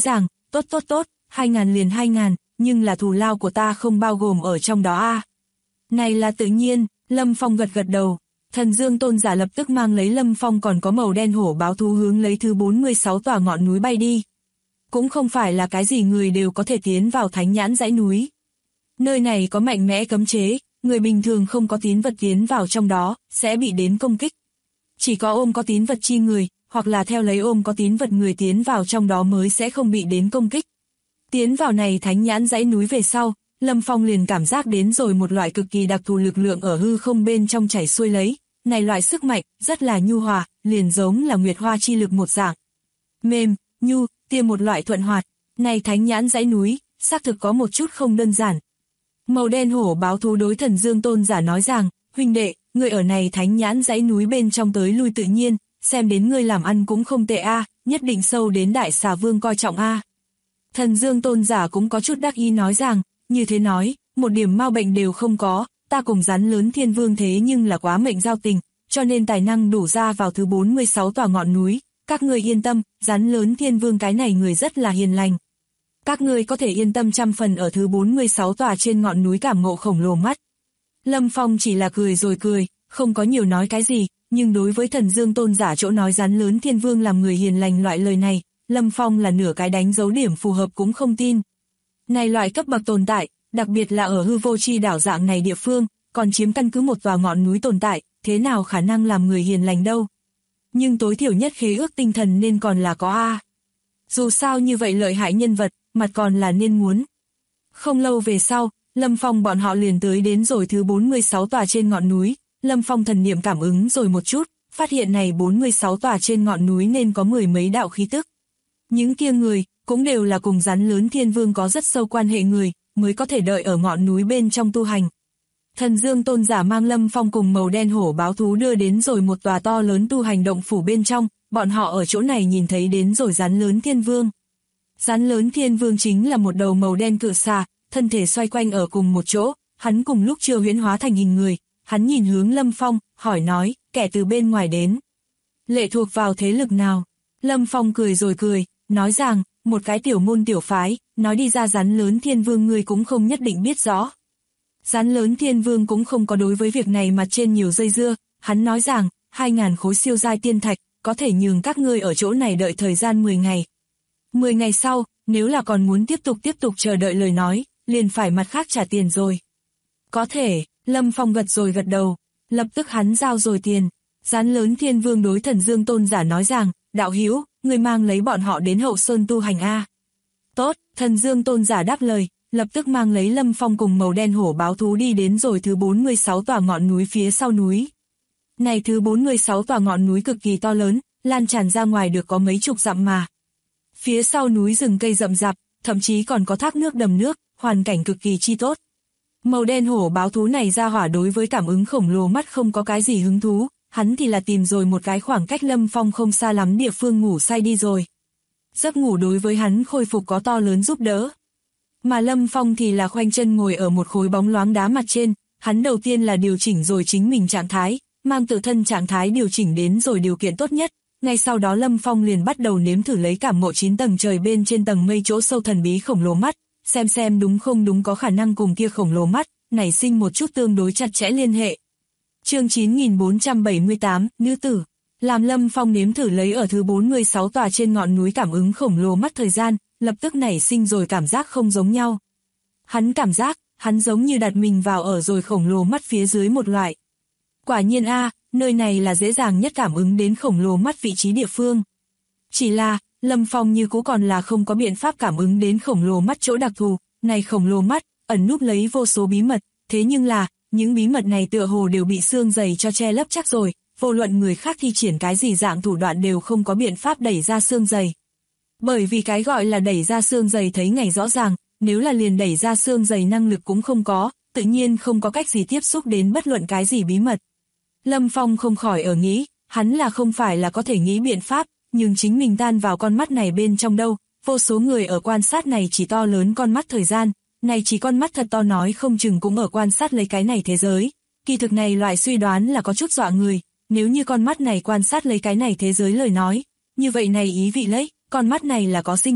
Speaker 2: tốt, 2.000 liền 2.000, nhưng là thù lao của ta không bao gồm ở trong đó a. Này là tự nhiên, Lâm Phong gật gật đầu. Thần Dương Tôn giả lập tức mang lấy Lâm Phong còn có màu đen hổ báo thú hướng lấy thứ 46 tòa ngọn núi bay đi. Cũng không phải là cái gì người đều có thể tiến vào Thánh Nhãn dãy núi. Nơi này có mạnh mẽ cấm chế, người bình thường không có tín vật tiến vào trong đó, sẽ bị đến công kích. Chỉ có ôm có tín vật chi người, hoặc là theo lấy ôm có tín vật người tiến vào trong đó mới sẽ không bị đến công kích. Tiến vào này Thánh Nhãn dãy núi về sau, Lâm Phong liền cảm giác đến rồi một loại cực kỳ đặc thù lực lượng ở hư không bên trong chảy xuôi lấy, này loại sức mạnh, rất là nhu hòa, liền giống là nguyệt hoa chi lực một dạng. Mềm, nhu, tiêm một loại thuận hoạt, này Thánh Nhãn dãy núi, xác thực có một chút không đơn giản. Màu đen hổ báo thú đối Thần Dương Tôn giả nói rằng, huynh đệ, người ở này Thánh Nhãn dãy núi bên trong tới lui tự nhiên, xem đến ngươi làm ăn cũng không tệ a, nhất định sâu đến Đại Xà Vương coi trọng a. Thần Dương Tôn giả cũng có chút đắc ý nói rằng, như thế nói, một điểm mau bệnh đều không có, ta cùng Rắn Lớn Thiên Vương thế nhưng là quá mệnh giao tình, cho nên tài năng đủ ra vào thứ 46 tòa ngọn núi, các ngươi yên tâm, Rắn Lớn Thiên Vương cái này người rất là hiền lành. Các ngươi có thể yên tâm 100% ở thứ 46 tòa trên ngọn núi cảm ngộ khổng lồ mắt. Lâm Phong chỉ là cười rồi cười, không có nhiều nói cái gì, nhưng đối với Thần Dương Tôn giả chỗ nói Rắn Lớn Thiên Vương làm người hiền lành loại lời này, Lâm Phong là nửa cái đánh dấu điểm phù hợp cũng không tin. Này loại cấp bậc tồn tại, đặc biệt là ở hư vô chi đảo dạng này địa phương, còn chiếm căn cứ một tòa ngọn núi tồn tại, thế nào khả năng làm người hiền lành đâu. Nhưng tối thiểu nhất khế ước tinh thần nên còn là có a. Dù sao như vậy lợi hại nhân vật, mặt còn là nên muốn. Không lâu về sau, Lâm Phong bọn họ liền tới đến rồi thứ 46 tòa trên ngọn núi, Lâm Phong thần niệm cảm ứng rồi một chút, phát hiện này 46 tòa trên ngọn núi nên có 10 mấy đạo khí tức. Những kia người, cũng đều là cùng Rắn Lớn Thiên Vương có rất sâu quan hệ người, mới có thể đợi ở ngọn núi bên trong tu hành. Thần Dương Tôn giả mang Lâm Phong cùng màu đen hổ báo thú đưa đến rồi một tòa to lớn tu hành động phủ bên trong, bọn họ ở chỗ này nhìn thấy đến rồi Rắn Lớn Thiên Vương. Rắn Lớn Thiên Vương chính là một đầu màu đen cự xà, thân thể xoay quanh ở cùng một chỗ, hắn cùng lúc chưa huyễn hóa thành hình người, hắn nhìn hướng Lâm Phong, hỏi nói, kẻ từ bên ngoài đến. Lệ thuộc vào thế lực nào? Lâm Phong cười rồi cười, nói rằng, một cái tiểu môn tiểu phái, nói đi ra Rắn Lớn Thiên Vương ngươi cũng không nhất định biết rõ. Rắn Lớn Thiên Vương cũng không có đối với việc này mà trên nhiều dây dưa, hắn nói rằng, 2.000 khối siêu giai tiên thạch, có thể nhường các ngươi ở chỗ này đợi thời gian 10 ngày. 10 ngày sau, nếu là còn muốn tiếp tục chờ đợi lời nói, liền phải mặt khác trả tiền rồi. Có thể, Lâm Phong gật rồi gật đầu, lập tức hắn giao rồi tiền. Rắn Lớn Thiên Vương đối Thần Dương Tôn giả nói rằng, đạo hữu, người mang lấy bọn họ đến Hậu Sơn tu hành a. Tốt, Thần Dương Tôn giả đáp lời, lập tức mang lấy Lâm Phong cùng màu đen hổ báo thú đi đến rồi thứ 46 tòa ngọn núi phía sau núi. Này thứ 46 tòa ngọn núi cực kỳ to lớn, lan tràn ra ngoài được có mấy chục dặm mà. Phía sau núi rừng cây rậm rạp, thậm chí còn có thác nước đầm nước, hoàn cảnh cực kỳ chi tốt. Màu đen hổ báo thú này ra hỏa đối với cảm ứng khổng lồ mắt không có cái gì hứng thú, hắn thì là tìm rồi một cái khoảng cách Lâm Phong không xa lắm địa phương ngủ say đi rồi. Giấc ngủ đối với hắn khôi phục có to lớn giúp đỡ. Mà Lâm Phong thì là khoanh chân ngồi ở một khối bóng loáng đá mặt trên, hắn đầu tiên là điều chỉnh rồi chính mình trạng thái, mang tự thân trạng thái điều chỉnh đến rồi điều kiện tốt nhất. Ngay sau đó Lâm Phong liền bắt đầu nếm thử lấy cảm ngộ 9 tầng trời bên trên tầng mây chỗ sâu thần bí khổng lồ mắt, xem đúng không đúng có khả năng cùng kia khổng lồ mắt, nảy sinh một chút tương đối chặt chẽ liên hệ. Chương 9478, nữ tử. Làm Lâm Phong nếm thử lấy ở thứ 46 tòa trên ngọn núi cảm ứng khổng lồ mắt thời gian, lập tức nảy sinh rồi cảm giác không giống nhau. Hắn cảm giác, hắn giống như đặt mình vào ở rồi khổng lồ mắt phía dưới một loại. Quả nhiên nơi này là dễ dàng nhất cảm ứng đến khổng lồ mắt vị trí địa phương. Chỉ là, Lâm Phong như cũ còn là không có biện pháp cảm ứng đến khổng lồ mắt chỗ đặc thù, này khổng lồ mắt, ẩn núp lấy vô số bí mật, thế nhưng là, những bí mật này tựa hồ đều bị xương dày cho che lấp chắc rồi, vô luận người khác thi triển cái gì dạng thủ đoạn đều không có biện pháp đẩy ra xương dày. Bởi vì cái gọi là đẩy ra xương dày thấy ngày rõ ràng, nếu là liền đẩy ra xương dày năng lực cũng không có, tự nhiên không có cách gì tiếp xúc đến bất luận cái gì bí mật. Lâm Phong không khỏi ở nghĩ, hắn là không phải là có thể nghĩ biện pháp, nhưng chính mình tan vào con mắt này bên trong đâu, vô số người ở quan sát này chỉ to lớn con mắt thời gian, này chỉ con mắt thật to nói không chừng cũng ở quan sát lấy cái này thế giới. Kỳ thực này loại suy đoán là có chút dọa người, nếu như con mắt này quan sát lấy cái này thế giới lời nói, như vậy này ý vị lấy, con mắt này là có sinh mệnh,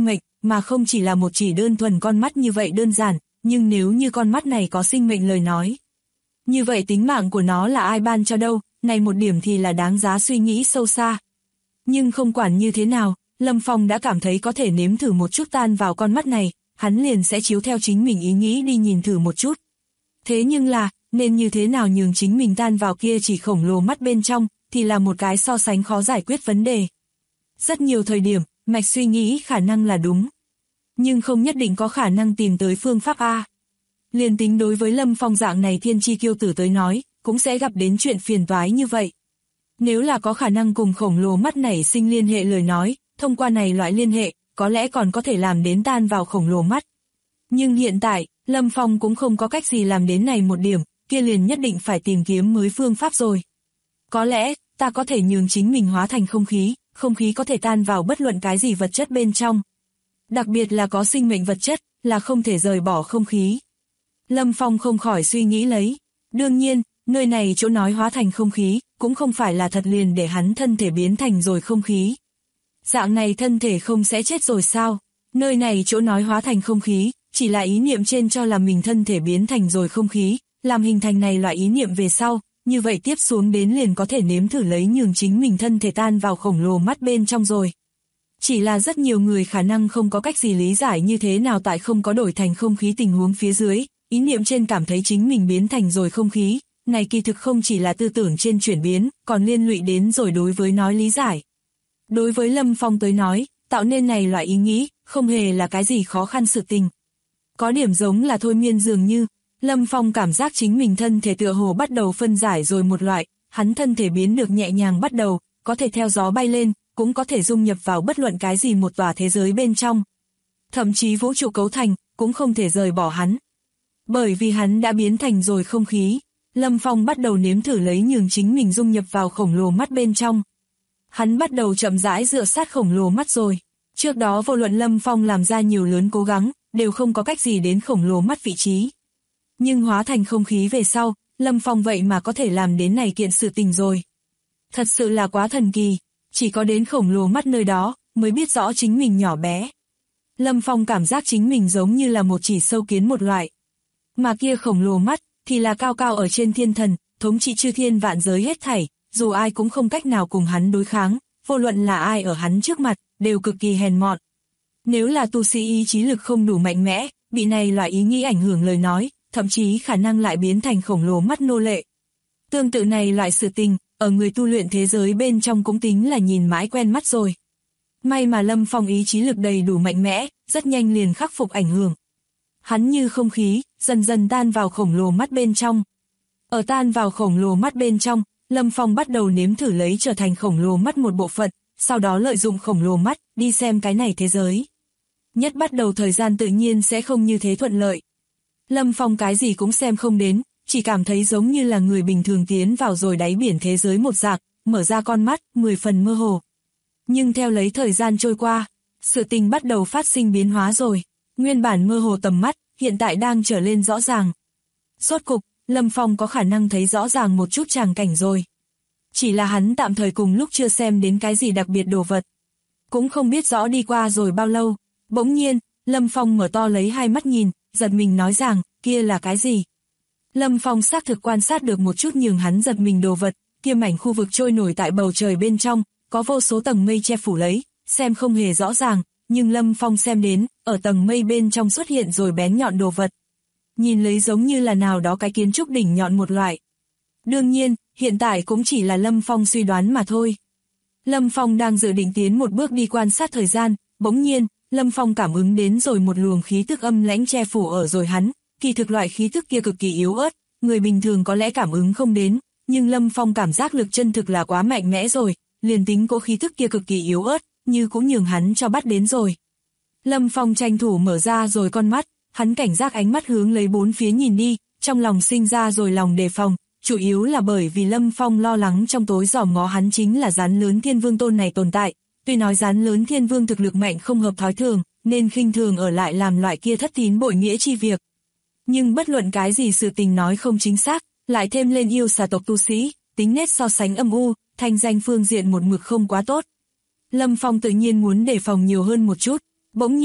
Speaker 2: mà không chỉ là một chỉ đơn thuần con mắt như vậy đơn giản, nhưng nếu như con mắt này có sinh mệnh lời nói. Như vậy tính mạng của nó là ai ban cho đâu, này một điểm thì là đáng giá suy nghĩ sâu xa. Nhưng không quản như thế nào, Lâm Phong đã cảm thấy có thể nếm thử một chút tan vào con mắt này, hắn liền sẽ chiếu theo chính mình ý nghĩ đi nhìn thử một chút. Thế nhưng là, nên như thế nào nhường chính mình tan vào kia chỉ khổng lồ mắt bên trong, thì là một cái so sánh khó giải quyết vấn đề. Rất nhiều thời điểm, mạch suy nghĩ khả năng là đúng, nhưng không nhất định có khả năng tìm tới phương pháp A. Liền tính đối với Lâm Phong dạng này thiên chi kiêu tử tới nói, cũng sẽ gặp đến chuyện phiền toái như vậy. Nếu là có khả năng cùng khổng lồ mắt nảy sinh liên hệ lời nói, thông qua này loại liên hệ, có lẽ còn có thể làm đến tan vào khổng lồ mắt. Nhưng hiện tại, Lâm Phong cũng không có cách gì làm đến này một điểm, kia liền nhất định phải tìm kiếm mới phương pháp rồi. Có lẽ, ta có thể nhường chính mình hóa thành không khí có thể tan vào bất luận cái gì vật chất bên trong. Đặc biệt là có sinh mệnh vật chất, là không thể rời bỏ không khí. Lâm Phong không khỏi suy nghĩ lấy. Đương nhiên, nơi này chỗ nói hóa thành không khí, cũng không phải là thật liền để hắn thân thể biến thành rồi không khí. Dạng này thân thể không sẽ chết rồi sao? Nơi này chỗ nói hóa thành không khí, chỉ là ý niệm trên cho là mình thân thể biến thành rồi không khí, làm hình thành này loại ý niệm về sau, như vậy tiếp xuống đến liền có thể nếm thử lấy nhường chính mình thân thể tan vào khổng lồ mắt bên trong rồi. Chỉ là rất nhiều người khả năng không có cách gì lý giải như thế nào tại không có đổi thành không khí tình huống phía dưới, ý niệm trên cảm thấy chính mình biến thành rồi không khí, này kỳ thực không chỉ là tư tưởng trên chuyển biến, còn liên lụy đến rồi đối với nói lý giải. Đối với Lâm Phong tới nói, tạo nên này loại ý nghĩ, không hề là cái gì khó khăn sự tình. Có điểm giống là thôi miên dường như, Lâm Phong cảm giác chính mình thân thể tựa hồ bắt đầu phân giải rồi một loại, hắn thân thể biến được nhẹ nhàng bắt đầu, có thể theo gió bay lên, cũng có thể dung nhập vào bất luận cái gì một tòa thế giới bên trong. Thậm chí vũ trụ cấu thành, cũng không thể rời bỏ hắn. Bởi vì hắn đã biến thành rồi không khí, Lâm Phong bắt đầu nếm thử lấy nhường chính mình dung nhập vào khổng lồ mắt bên trong. Hắn bắt đầu chậm rãi dựa sát khổng lồ mắt rồi. Trước đó vô luận Lâm Phong làm ra nhiều lớn cố gắng, đều không có cách gì đến khổng lồ mắt vị trí. Nhưng hóa thành không khí về sau, Lâm Phong vậy mà có thể làm đến này kiện sự tình rồi. Thật sự là quá thần kỳ, chỉ có đến khổng lồ mắt nơi đó, mới biết rõ chính mình nhỏ bé. Lâm Phong cảm giác chính mình giống như là một chỉ sâu kiến một loại. Mà kia khổng lồ mắt, thì là cao cao ở trên thiên thần, thống trị chư thiên vạn giới hết thảy, dù ai cũng không cách nào cùng hắn đối kháng, vô luận là ai ở hắn trước mặt, đều cực kỳ hèn mọn. Nếu là tu sĩ ý chí lực không đủ mạnh mẽ, bị này loại ý nghĩ ảnh hưởng lời nói, thậm chí khả năng lại biến thành khổng lồ mắt nô lệ. Tương tự này loại sự tình, ở người tu luyện thế giới bên trong cũng tính là nhìn mãi quen mắt rồi. May mà Lâm Phong ý chí lực đầy đủ mạnh mẽ, rất nhanh liền khắc phục ảnh hưởng. Hắn như không khí, dần dần tan vào khổng lồ mắt bên trong. Ở tan vào khổng lồ mắt bên trong, Lâm Phong bắt đầu nếm thử lấy trở thành khổng lồ mắt một bộ phận, sau đó lợi dụng khổng lồ mắt, đi xem cái này thế giới. Nhất bắt đầu thời gian tự nhiên sẽ không như thế thuận lợi. Lâm Phong cái gì cũng xem không đến, chỉ cảm thấy giống như là người bình thường tiến vào rồi đáy biển thế giới một dạng, mở ra con mắt, 10 phần mơ hồ. Nhưng theo lấy thời gian trôi qua, sự tình bắt đầu phát sinh biến hóa rồi. Nguyên bản mơ hồ tầm mắt, hiện tại đang trở lên rõ ràng. Rốt cục, Lâm Phong có khả năng thấy rõ ràng một chút tràng cảnh rồi. Chỉ là hắn tạm thời cùng lúc chưa xem đến cái gì đặc biệt đồ vật. Cũng không biết rõ đi qua rồi bao lâu. Bỗng nhiên, Lâm Phong mở to lấy hai mắt nhìn, giật mình nói rằng, kia là cái gì? Lâm Phong xác thực quan sát được một chút nhường hắn giật mình đồ vật, kia mảnh khu vực trôi nổi tại bầu trời bên trong, có vô số tầng mây che phủ lấy, xem không hề rõ ràng, nhưng Lâm Phong xem đến, ở tầng mây bên trong xuất hiện rồi bén nhọn đồ vật. Nhìn lấy giống như là nào đó cái kiến trúc đỉnh nhọn một loại. Đương nhiên, hiện tại cũng chỉ là Lâm Phong suy đoán mà thôi. Lâm Phong đang dự định tiến một bước đi quan sát thời gian, bỗng nhiên, Lâm Phong cảm ứng đến rồi một luồng khí tức âm lãnh che phủ ở rồi hắn, kỳ thực loại khí tức kia cực kỳ yếu ớt, người bình thường có lẽ cảm ứng không đến, nhưng Lâm Phong cảm giác lực chân thực là quá mạnh mẽ rồi, liền tính cỗ khí tức kia cực kỳ yếu ớt, như cũng nhường hắn cho bắt đến rồi. Lâm Phong tranh thủ mở ra rồi con mắt, hắn cảnh giác ánh mắt hướng lấy bốn phía nhìn đi, trong lòng sinh ra rồi lòng đề phòng, chủ yếu là bởi vì Lâm Phong lo lắng trong tối dòm ngó hắn chính là Rắn Lớn Thiên Vương tôn này tồn tại. Tuy nói Rắn Lớn Thiên Vương thực lực mạnh không hợp thói thường, nên khinh thường ở lại làm loại kia thất tín bội nghĩa chi việc. Nhưng bất luận cái gì sự tình nói không chính xác, lại thêm lên yêu xà tộc tu sĩ, tính nết so sánh âm u, thanh danh phương diện một mực không quá tốt. Lâm Phong tự nhiên muốn đề phòng nhiều hơn một chút. Bỗng nhiên,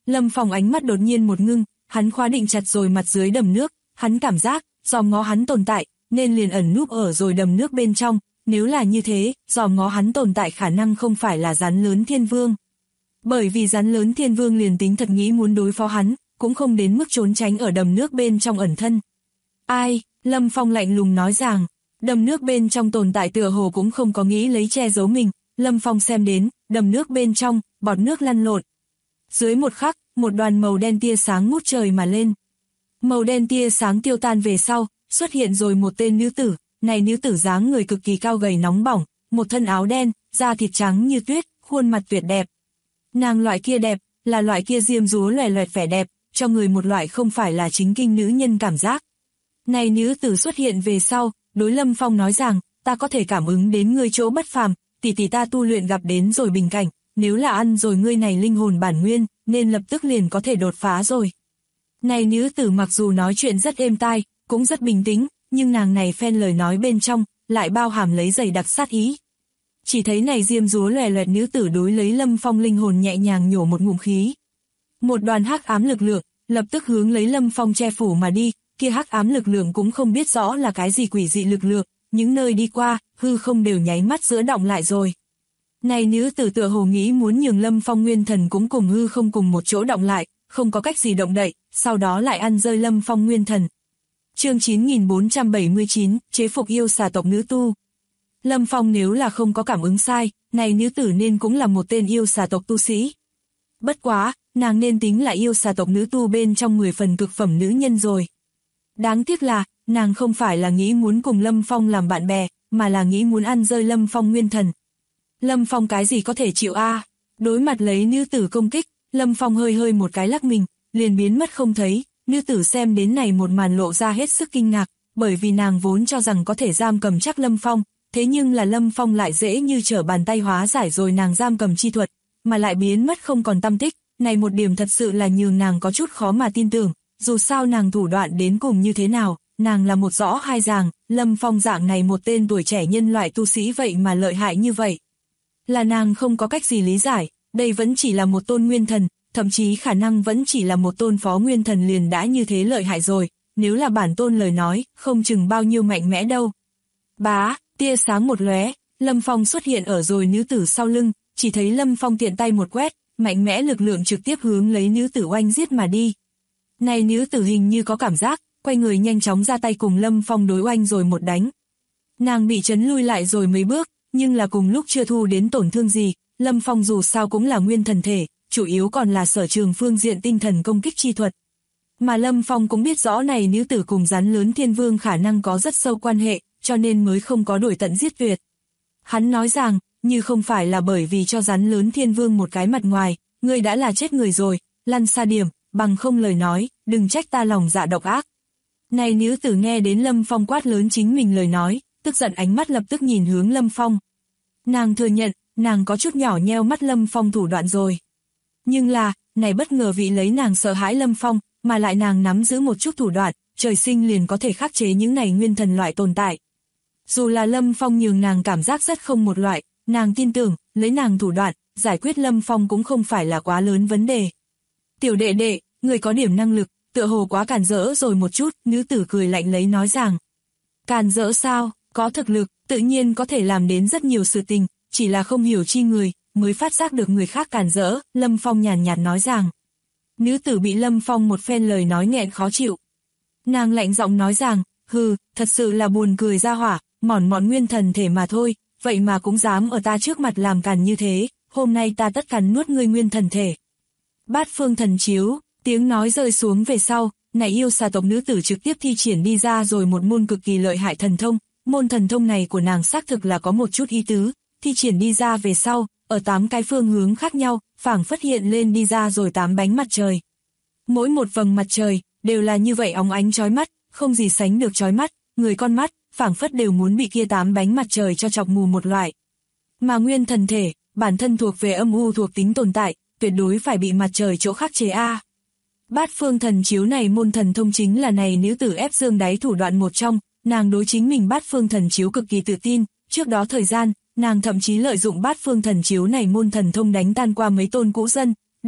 Speaker 2: Lâm Phong ánh mắt đột nhiên một ngưng, hắn khóa định chặt rồi mặt dưới đầm nước, hắn cảm giác, dòm ngó hắn tồn tại, nên liền ẩn núp ở rồi đầm nước bên trong, nếu là như thế, dòm ngó hắn tồn tại khả năng không phải là rắn lớn thiên vương. Bởi vì rắn lớn thiên vương liền tính thật nghĩ muốn đối phó hắn, cũng không đến mức trốn tránh ở đầm nước bên trong ẩn thân. Ai, Lâm Phong lạnh lùng nói rằng, đầm nước bên trong tồn tại tựa hồ cũng không có nghĩ lấy che giấu mình, Lâm Phong xem đến, đầm nước bên trong, bọt nước lăn lộn. Dưới một khắc, một đoàn màu đen tia sáng ngút trời mà lên. Màu đen tia sáng tiêu tan về sau, xuất hiện rồi một tên nữ tử, này nữ tử dáng người cực kỳ cao gầy nóng bỏng, một thân áo đen, da thịt trắng như tuyết, khuôn mặt tuyệt đẹp. Nàng loại kia đẹp, là loại kia diêm dúa loè loẹt vẻ đẹp, cho người một loại không phải là chính kinh nữ nhân cảm giác. Này nữ tử xuất hiện về sau, đối Lâm Phong nói rằng, ta có thể cảm ứng đến ngươi chỗ bất phàm, tỷ tỷ ta tu luyện gặp đến rồi bình cảnh, nếu là ăn rồi ngươi này linh hồn bản nguyên, nên lập tức liền có thể đột phá rồi. Này nữ tử mặc dù nói chuyện rất êm tai, cũng rất bình tĩnh, nhưng nàng này phen lời nói bên trong, lại bao hàm lấy dày đặc sát ý. Chỉ thấy này diêm dúa loè loẹt nữ tử đối lấy Lâm Phong linh hồn nhẹ nhàng nhổ một ngụm khí. Một đoàn hắc ám lực lượng, lập tức hướng lấy Lâm Phong che phủ mà đi, kia hắc ám lực lượng cũng không biết rõ là cái gì quỷ dị lực lượng, những nơi đi qua, hư không đều nháy mắt giữa động lại rồi. Này nữ tử tựa hồ nghĩ muốn nhường Lâm Phong nguyên thần cũng cùng hư không cùng một chỗ động lại, không có cách gì động đậy, sau đó lại ăn rơi Lâm Phong nguyên thần. Chương 9479, chế phục yêu xà tộc nữ tu. Lâm Phong nếu là không có cảm ứng sai, này nữ tử nên cũng là một tên yêu xà tộc tu sĩ. Bất quá, nàng nên tính là yêu xà tộc nữ tu bên trong 10 phần cực phẩm nữ nhân rồi. Đáng tiếc là, nàng không phải là nghĩ muốn cùng Lâm Phong làm bạn bè, mà là nghĩ muốn ăn rơi Lâm Phong nguyên thần. Lâm Phong cái gì có thể chịu a? Đối mặt lấy nữ tử công kích, Lâm Phong hơi hơi một cái lắc mình, liền biến mất không thấy. Nữ tử xem đến này một màn lộ ra hết sức kinh ngạc, bởi vì nàng vốn cho rằng có thể giam cầm chắc Lâm Phong, thế nhưng là Lâm Phong lại dễ như trở bàn tay hóa giải rồi nàng giam cầm chi thuật, mà lại biến mất không còn tăm tích, này một điểm thật sự là nhường nàng có chút khó mà tin tưởng, dù sao nàng thủ đoạn đến cùng như thế nào, nàng là một rõ hai ràng, Lâm Phong dạng này một tên tuổi trẻ nhân loại tu sĩ vậy mà lợi hại như vậy. Là nàng không có cách gì lý giải, đây vẫn chỉ là một tôn nguyên thần, thậm chí khả năng vẫn chỉ là một tôn phó nguyên thần liền đã như thế lợi hại rồi, nếu là bản tôn lời nói, không chừng bao nhiêu mạnh mẽ đâu. Bá, tia sáng một lóe, Lâm Phong xuất hiện ở rồi nữ tử sau lưng, chỉ thấy Lâm Phong tiện tay một quét, mạnh mẽ lực lượng trực tiếp hướng lấy nữ tử oanh giết mà đi. Này nữ tử hình như có cảm giác, quay người nhanh chóng ra tay cùng Lâm Phong đối oanh rồi một đánh. Nàng bị chấn lui lại rồi mấy bước, nhưng là cùng lúc chưa thu đến tổn thương gì, Lâm Phong dù sao cũng là nguyên thần thể, chủ yếu còn là sở trường phương diện tinh thần công kích chi thuật. Mà Lâm Phong cũng biết rõ này nữ tử cùng rắn lớn thiên vương khả năng có rất sâu quan hệ, cho nên mới không có đuổi tận giết tuyệt. Hắn nói rằng, như không phải là bởi vì cho rắn lớn thiên vương một cái mặt ngoài, ngươi đã là chết người rồi, lăn xa điểm, bằng không lời nói, đừng trách ta lòng dạ độc ác. Này nữ tử nghe đến Lâm Phong quát lớn chính mình lời nói, tức giận ánh mắt lập tức nhìn hướng Lâm Phong. Nàng thừa nhận, nàng có chút nhỏ nheo mắt Lâm Phong thủ đoạn rồi. Nhưng là, này bất ngờ vị lấy nàng sợ hãi Lâm Phong, mà lại nàng nắm giữ một chút thủ đoạn, trời sinh liền có thể khắc chế những này nguyên thần loại tồn tại. Dù là Lâm Phong nhường nàng cảm giác rất không một loại, nàng tin tưởng, lấy nàng thủ đoạn, giải quyết Lâm Phong cũng không phải là quá lớn vấn đề. Tiểu đệ đệ, người có điểm năng lực, tựa hồ quá càn rỡ rồi một chút, nữ tử cười lạnh lấy nói rằng. Càn rỡ sao, có thực lực, tự nhiên có thể làm đến rất nhiều sự tình, chỉ là không hiểu chi người, mới phát giác được người khác càn rỡ, Lâm Phong nhàn nhạt nói rằng. Nữ tử bị Lâm Phong một phen lời nói nghẹn khó chịu. Nàng lạnh giọng nói rằng, hừ, thật sự là buồn cười ra hỏa, mỏn mọn nguyên thần thể mà thôi, vậy mà cũng dám ở ta trước mặt làm càn như thế, hôm nay ta tất cắn nuốt ngươi nguyên thần thể. Bát phương thần chiếu, tiếng nói rơi xuống về sau, này yêu xà tộc nữ tử trực tiếp thi triển đi ra rồi một môn cực kỳ lợi hại thần thông, môn thần thông này của nàng xác thực là có một chút ý tứ, thi triển đi ra về sau, ở 8 cái phương hướng khác nhau, phảng phất hiện lên đi ra rồi 8 bánh mặt trời. Mỗi một vầng mặt trời, đều là như vậy óng ánh chói mắt, không gì sánh được chói mắt, người con mắt, phảng phất đều muốn bị kia 8 bánh mặt trời cho chọc mù một loại. Mà nguyên thần thể, bản thân thuộc về âm u thuộc tính tồn tại, tuyệt đối phải bị mặt trời chỗ khắc chế a. Bát phương thần chiếu này môn thần thông chính là này nữ tử ép dương đáy thủ đoạn một trong, nàng đối chính mình bát phương thần chiếu cực kỳ tự tin, trước đó thời gian, nàng thậm chí lợi dụng bát phương thần chiếu này môn thần thông đánh tan qua mấy tôn cũ dân,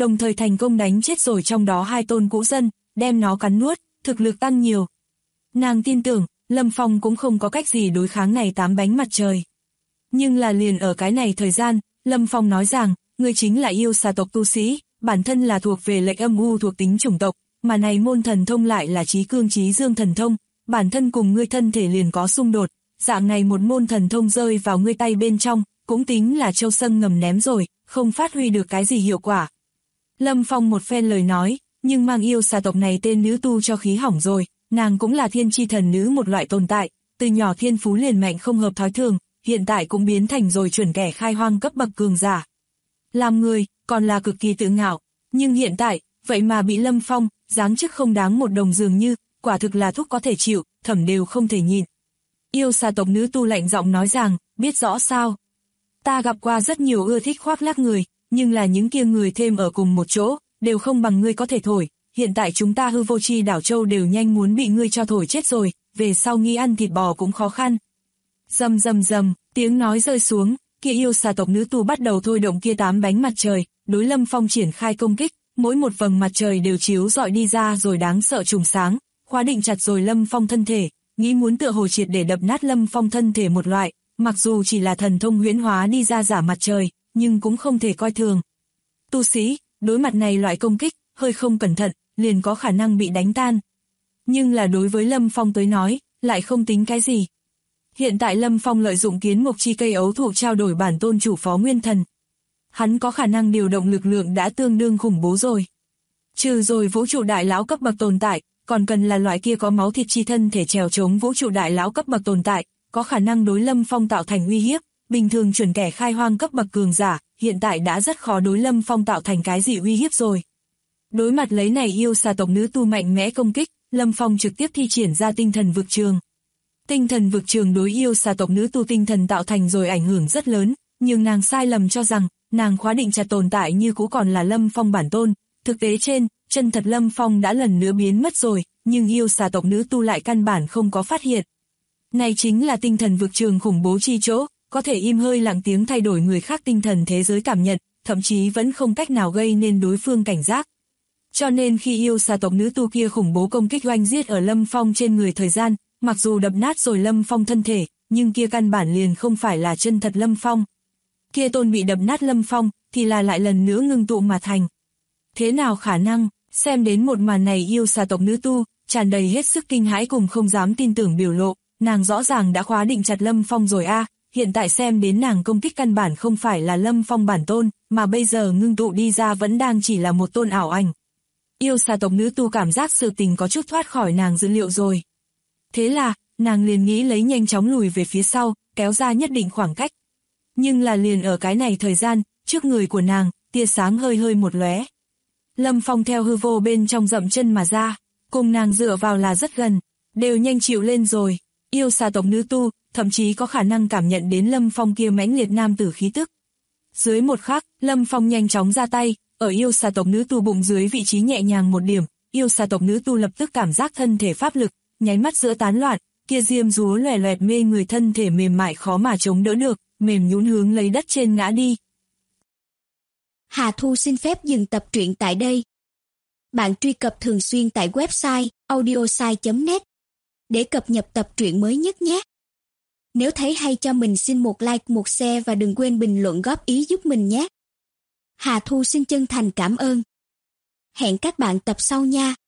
Speaker 2: đồng thời thành công đánh chết rồi trong đó 2 tôn cũ dân, đem nó cắn nuốt, thực lực tăng nhiều. Nàng tin tưởng, Lâm Phong cũng không có cách gì đối kháng này 8 bánh mặt trời. Nhưng là liền ở cái này thời gian, Lâm Phong nói rằng, ngươi chính là yêu xà tộc tu sĩ, bản thân là thuộc về lệnh âm u thuộc tính chủng tộc, mà này môn thần thông lại là trí cương trí dương thần thông, bản thân cùng ngươi thân thể liền có xung đột, dạng này một môn thần thông rơi vào ngươi tay bên trong, cũng tính là châu sâm ngầm ném rồi, không phát huy được cái gì hiệu quả. Lâm Phong một phen lời nói, nhưng mang yêu xà tộc này tên nữ tu cho khí hỏng rồi, nàng cũng là thiên chi thần nữ một loại tồn tại, từ nhỏ thiên phú liền mạnh không hợp thói thường, hiện tại cũng biến thành rồi chuẩn kẻ khai hoang cấp bậc cường giả. Làm người, còn là cực kỳ tự ngạo, nhưng hiện tại, vậy mà bị Lâm Phong, giáng chức không đáng một đồng dường như, quả thực là thúc có thể chịu, thẩm đều không thể nhịn. Yêu xà tộc nữ tu lạnh giọng nói rằng, biết rõ sao. Ta gặp qua rất nhiều ưa thích khoác lác người, nhưng là những kia người thêm ở cùng một chỗ, đều không bằng ngươi có thể thổi. Hiện tại chúng ta hư vô chi đảo châu đều nhanh muốn bị ngươi cho thổi chết rồi, về sau nghĩ ăn thịt bò cũng khó khăn. Rầm rầm rầm, tiếng nói rơi xuống, kia yêu xà tộc nữ tu bắt đầu thôi động kia 8 bánh mặt trời, đối Lâm Phong triển khai công kích, mỗi một vầng mặt trời đều chiếu rọi đi ra rồi đáng sợ trùng sáng, khóa định chặt rồi Lâm Phong thân thể, nghĩ muốn tựa hồ triệt để đập nát Lâm Phong thân thể một loại, mặc dù chỉ là thần thông huyễn hóa đi ra giả mặt trời, nhưng cũng không thể coi thường. Tu sĩ, đối mặt này loại công kích, hơi không cẩn thận, liền có khả năng bị đánh tan. Nhưng là đối với Lâm Phong tới nói, lại không tính cái gì. Hiện tại Lâm Phong lợi dụng kiến mộc chi cây ấu thụ trao đổi bản tôn chủ phó nguyên thần. Hắn có khả năng điều động lực lượng đã tương đương khủng bố rồi. Trừ rồi vũ trụ đại lão cấp bậc tồn tại, còn cần là loại kia có máu thịt chi thân thể trèo chống vũ trụ đại lão cấp bậc tồn tại, có khả năng đối Lâm Phong tạo thành uy hiếp, bình thường chuẩn kẻ khai hoang cấp bậc cường giả, hiện tại đã rất khó đối Lâm Phong tạo thành cái gì uy hiếp rồi. Đối mặt lấy này yêu xà tộc nữ tu mạnh mẽ công kích, Lâm Phong trực tiếp thi triển ra tinh thần vực trường. Tinh thần vực trường đối yêu xà tộc nữ tu tinh thần tạo thành rồi ảnh hưởng rất lớn, nhưng nàng sai lầm cho rằng, nàng khóa định chặt tồn tại như cũ còn là Lâm Phong bản tôn. Thực tế trên, chân thật Lâm Phong đã lần nữa biến mất rồi, nhưng yêu xà tộc nữ tu lại căn bản không có phát hiện. Này chính là tinh thần vực trường khủng bố chi chỗ, có thể im hơi lặng tiếng thay đổi người khác tinh thần thế giới cảm nhận, thậm chí vẫn không cách nào gây nên đối phương cảnh giác. Cho nên khi yêu xà tộc nữ tu kia khủng bố công kích oanh giết ở Lâm Phong trên người thời gian, mặc dù đập nát rồi Lâm Phong thân thể, nhưng kia căn bản liền không phải là chân thật Lâm Phong. Kia tôn bị đập nát Lâm Phong, thì là lại lần nữa ngưng tụ mà thành. Thế nào khả năng, xem đến một màn này yêu xà tộc nữ tu, tràn đầy hết sức kinh hãi cùng không dám tin tưởng biểu lộ, nàng rõ ràng đã khóa định chặt Lâm Phong rồi a, hiện tại xem đến nàng công kích căn bản không phải là Lâm Phong bản tôn, mà bây giờ ngưng tụ đi ra vẫn đang chỉ là một tôn ảo ảnh. Yêu xà tộc nữ tu cảm giác sự tình có chút thoát khỏi nàng dữ liệu rồi. Thế là, nàng liền nghĩ lấy nhanh chóng lùi về phía sau, kéo ra nhất định khoảng cách. Nhưng là liền ở cái này thời gian, trước người của nàng, tia sáng hơi hơi một lóe. Lâm Phong theo hư vô bên trong dậm chân mà ra, cùng nàng dựa vào là rất gần, đều nhanh chịu lên rồi. Yêu xà tộc nữ tu, thậm chí có khả năng cảm nhận đến Lâm Phong kia mãnh liệt nam tử khí tức. Dưới một khắc, Lâm Phong nhanh chóng ra tay, ở yêu xà tộc nữ tu bụng dưới vị trí nhẹ nhàng một điểm, yêu xà tộc nữ tu lập tức cảm giác thân thể pháp lực, nháy mắt giữa tán loạn, kia diêm dúa loè loẹt mê người thân thể mềm mại khó mà chống đỡ được, mềm nhũn hướng lấy đất trên ngã đi.
Speaker 3: Hà Thu xin phép dừng tập truyện tại đây. Bạn truy cập thường xuyên tại website audiosai.net để cập nhật tập truyện mới nhất nhé. Nếu thấy hay cho mình xin một like, một share và đừng quên bình luận góp ý giúp mình nhé. Hà Thu xin chân thành cảm ơn. Hẹn các bạn tập sau nha.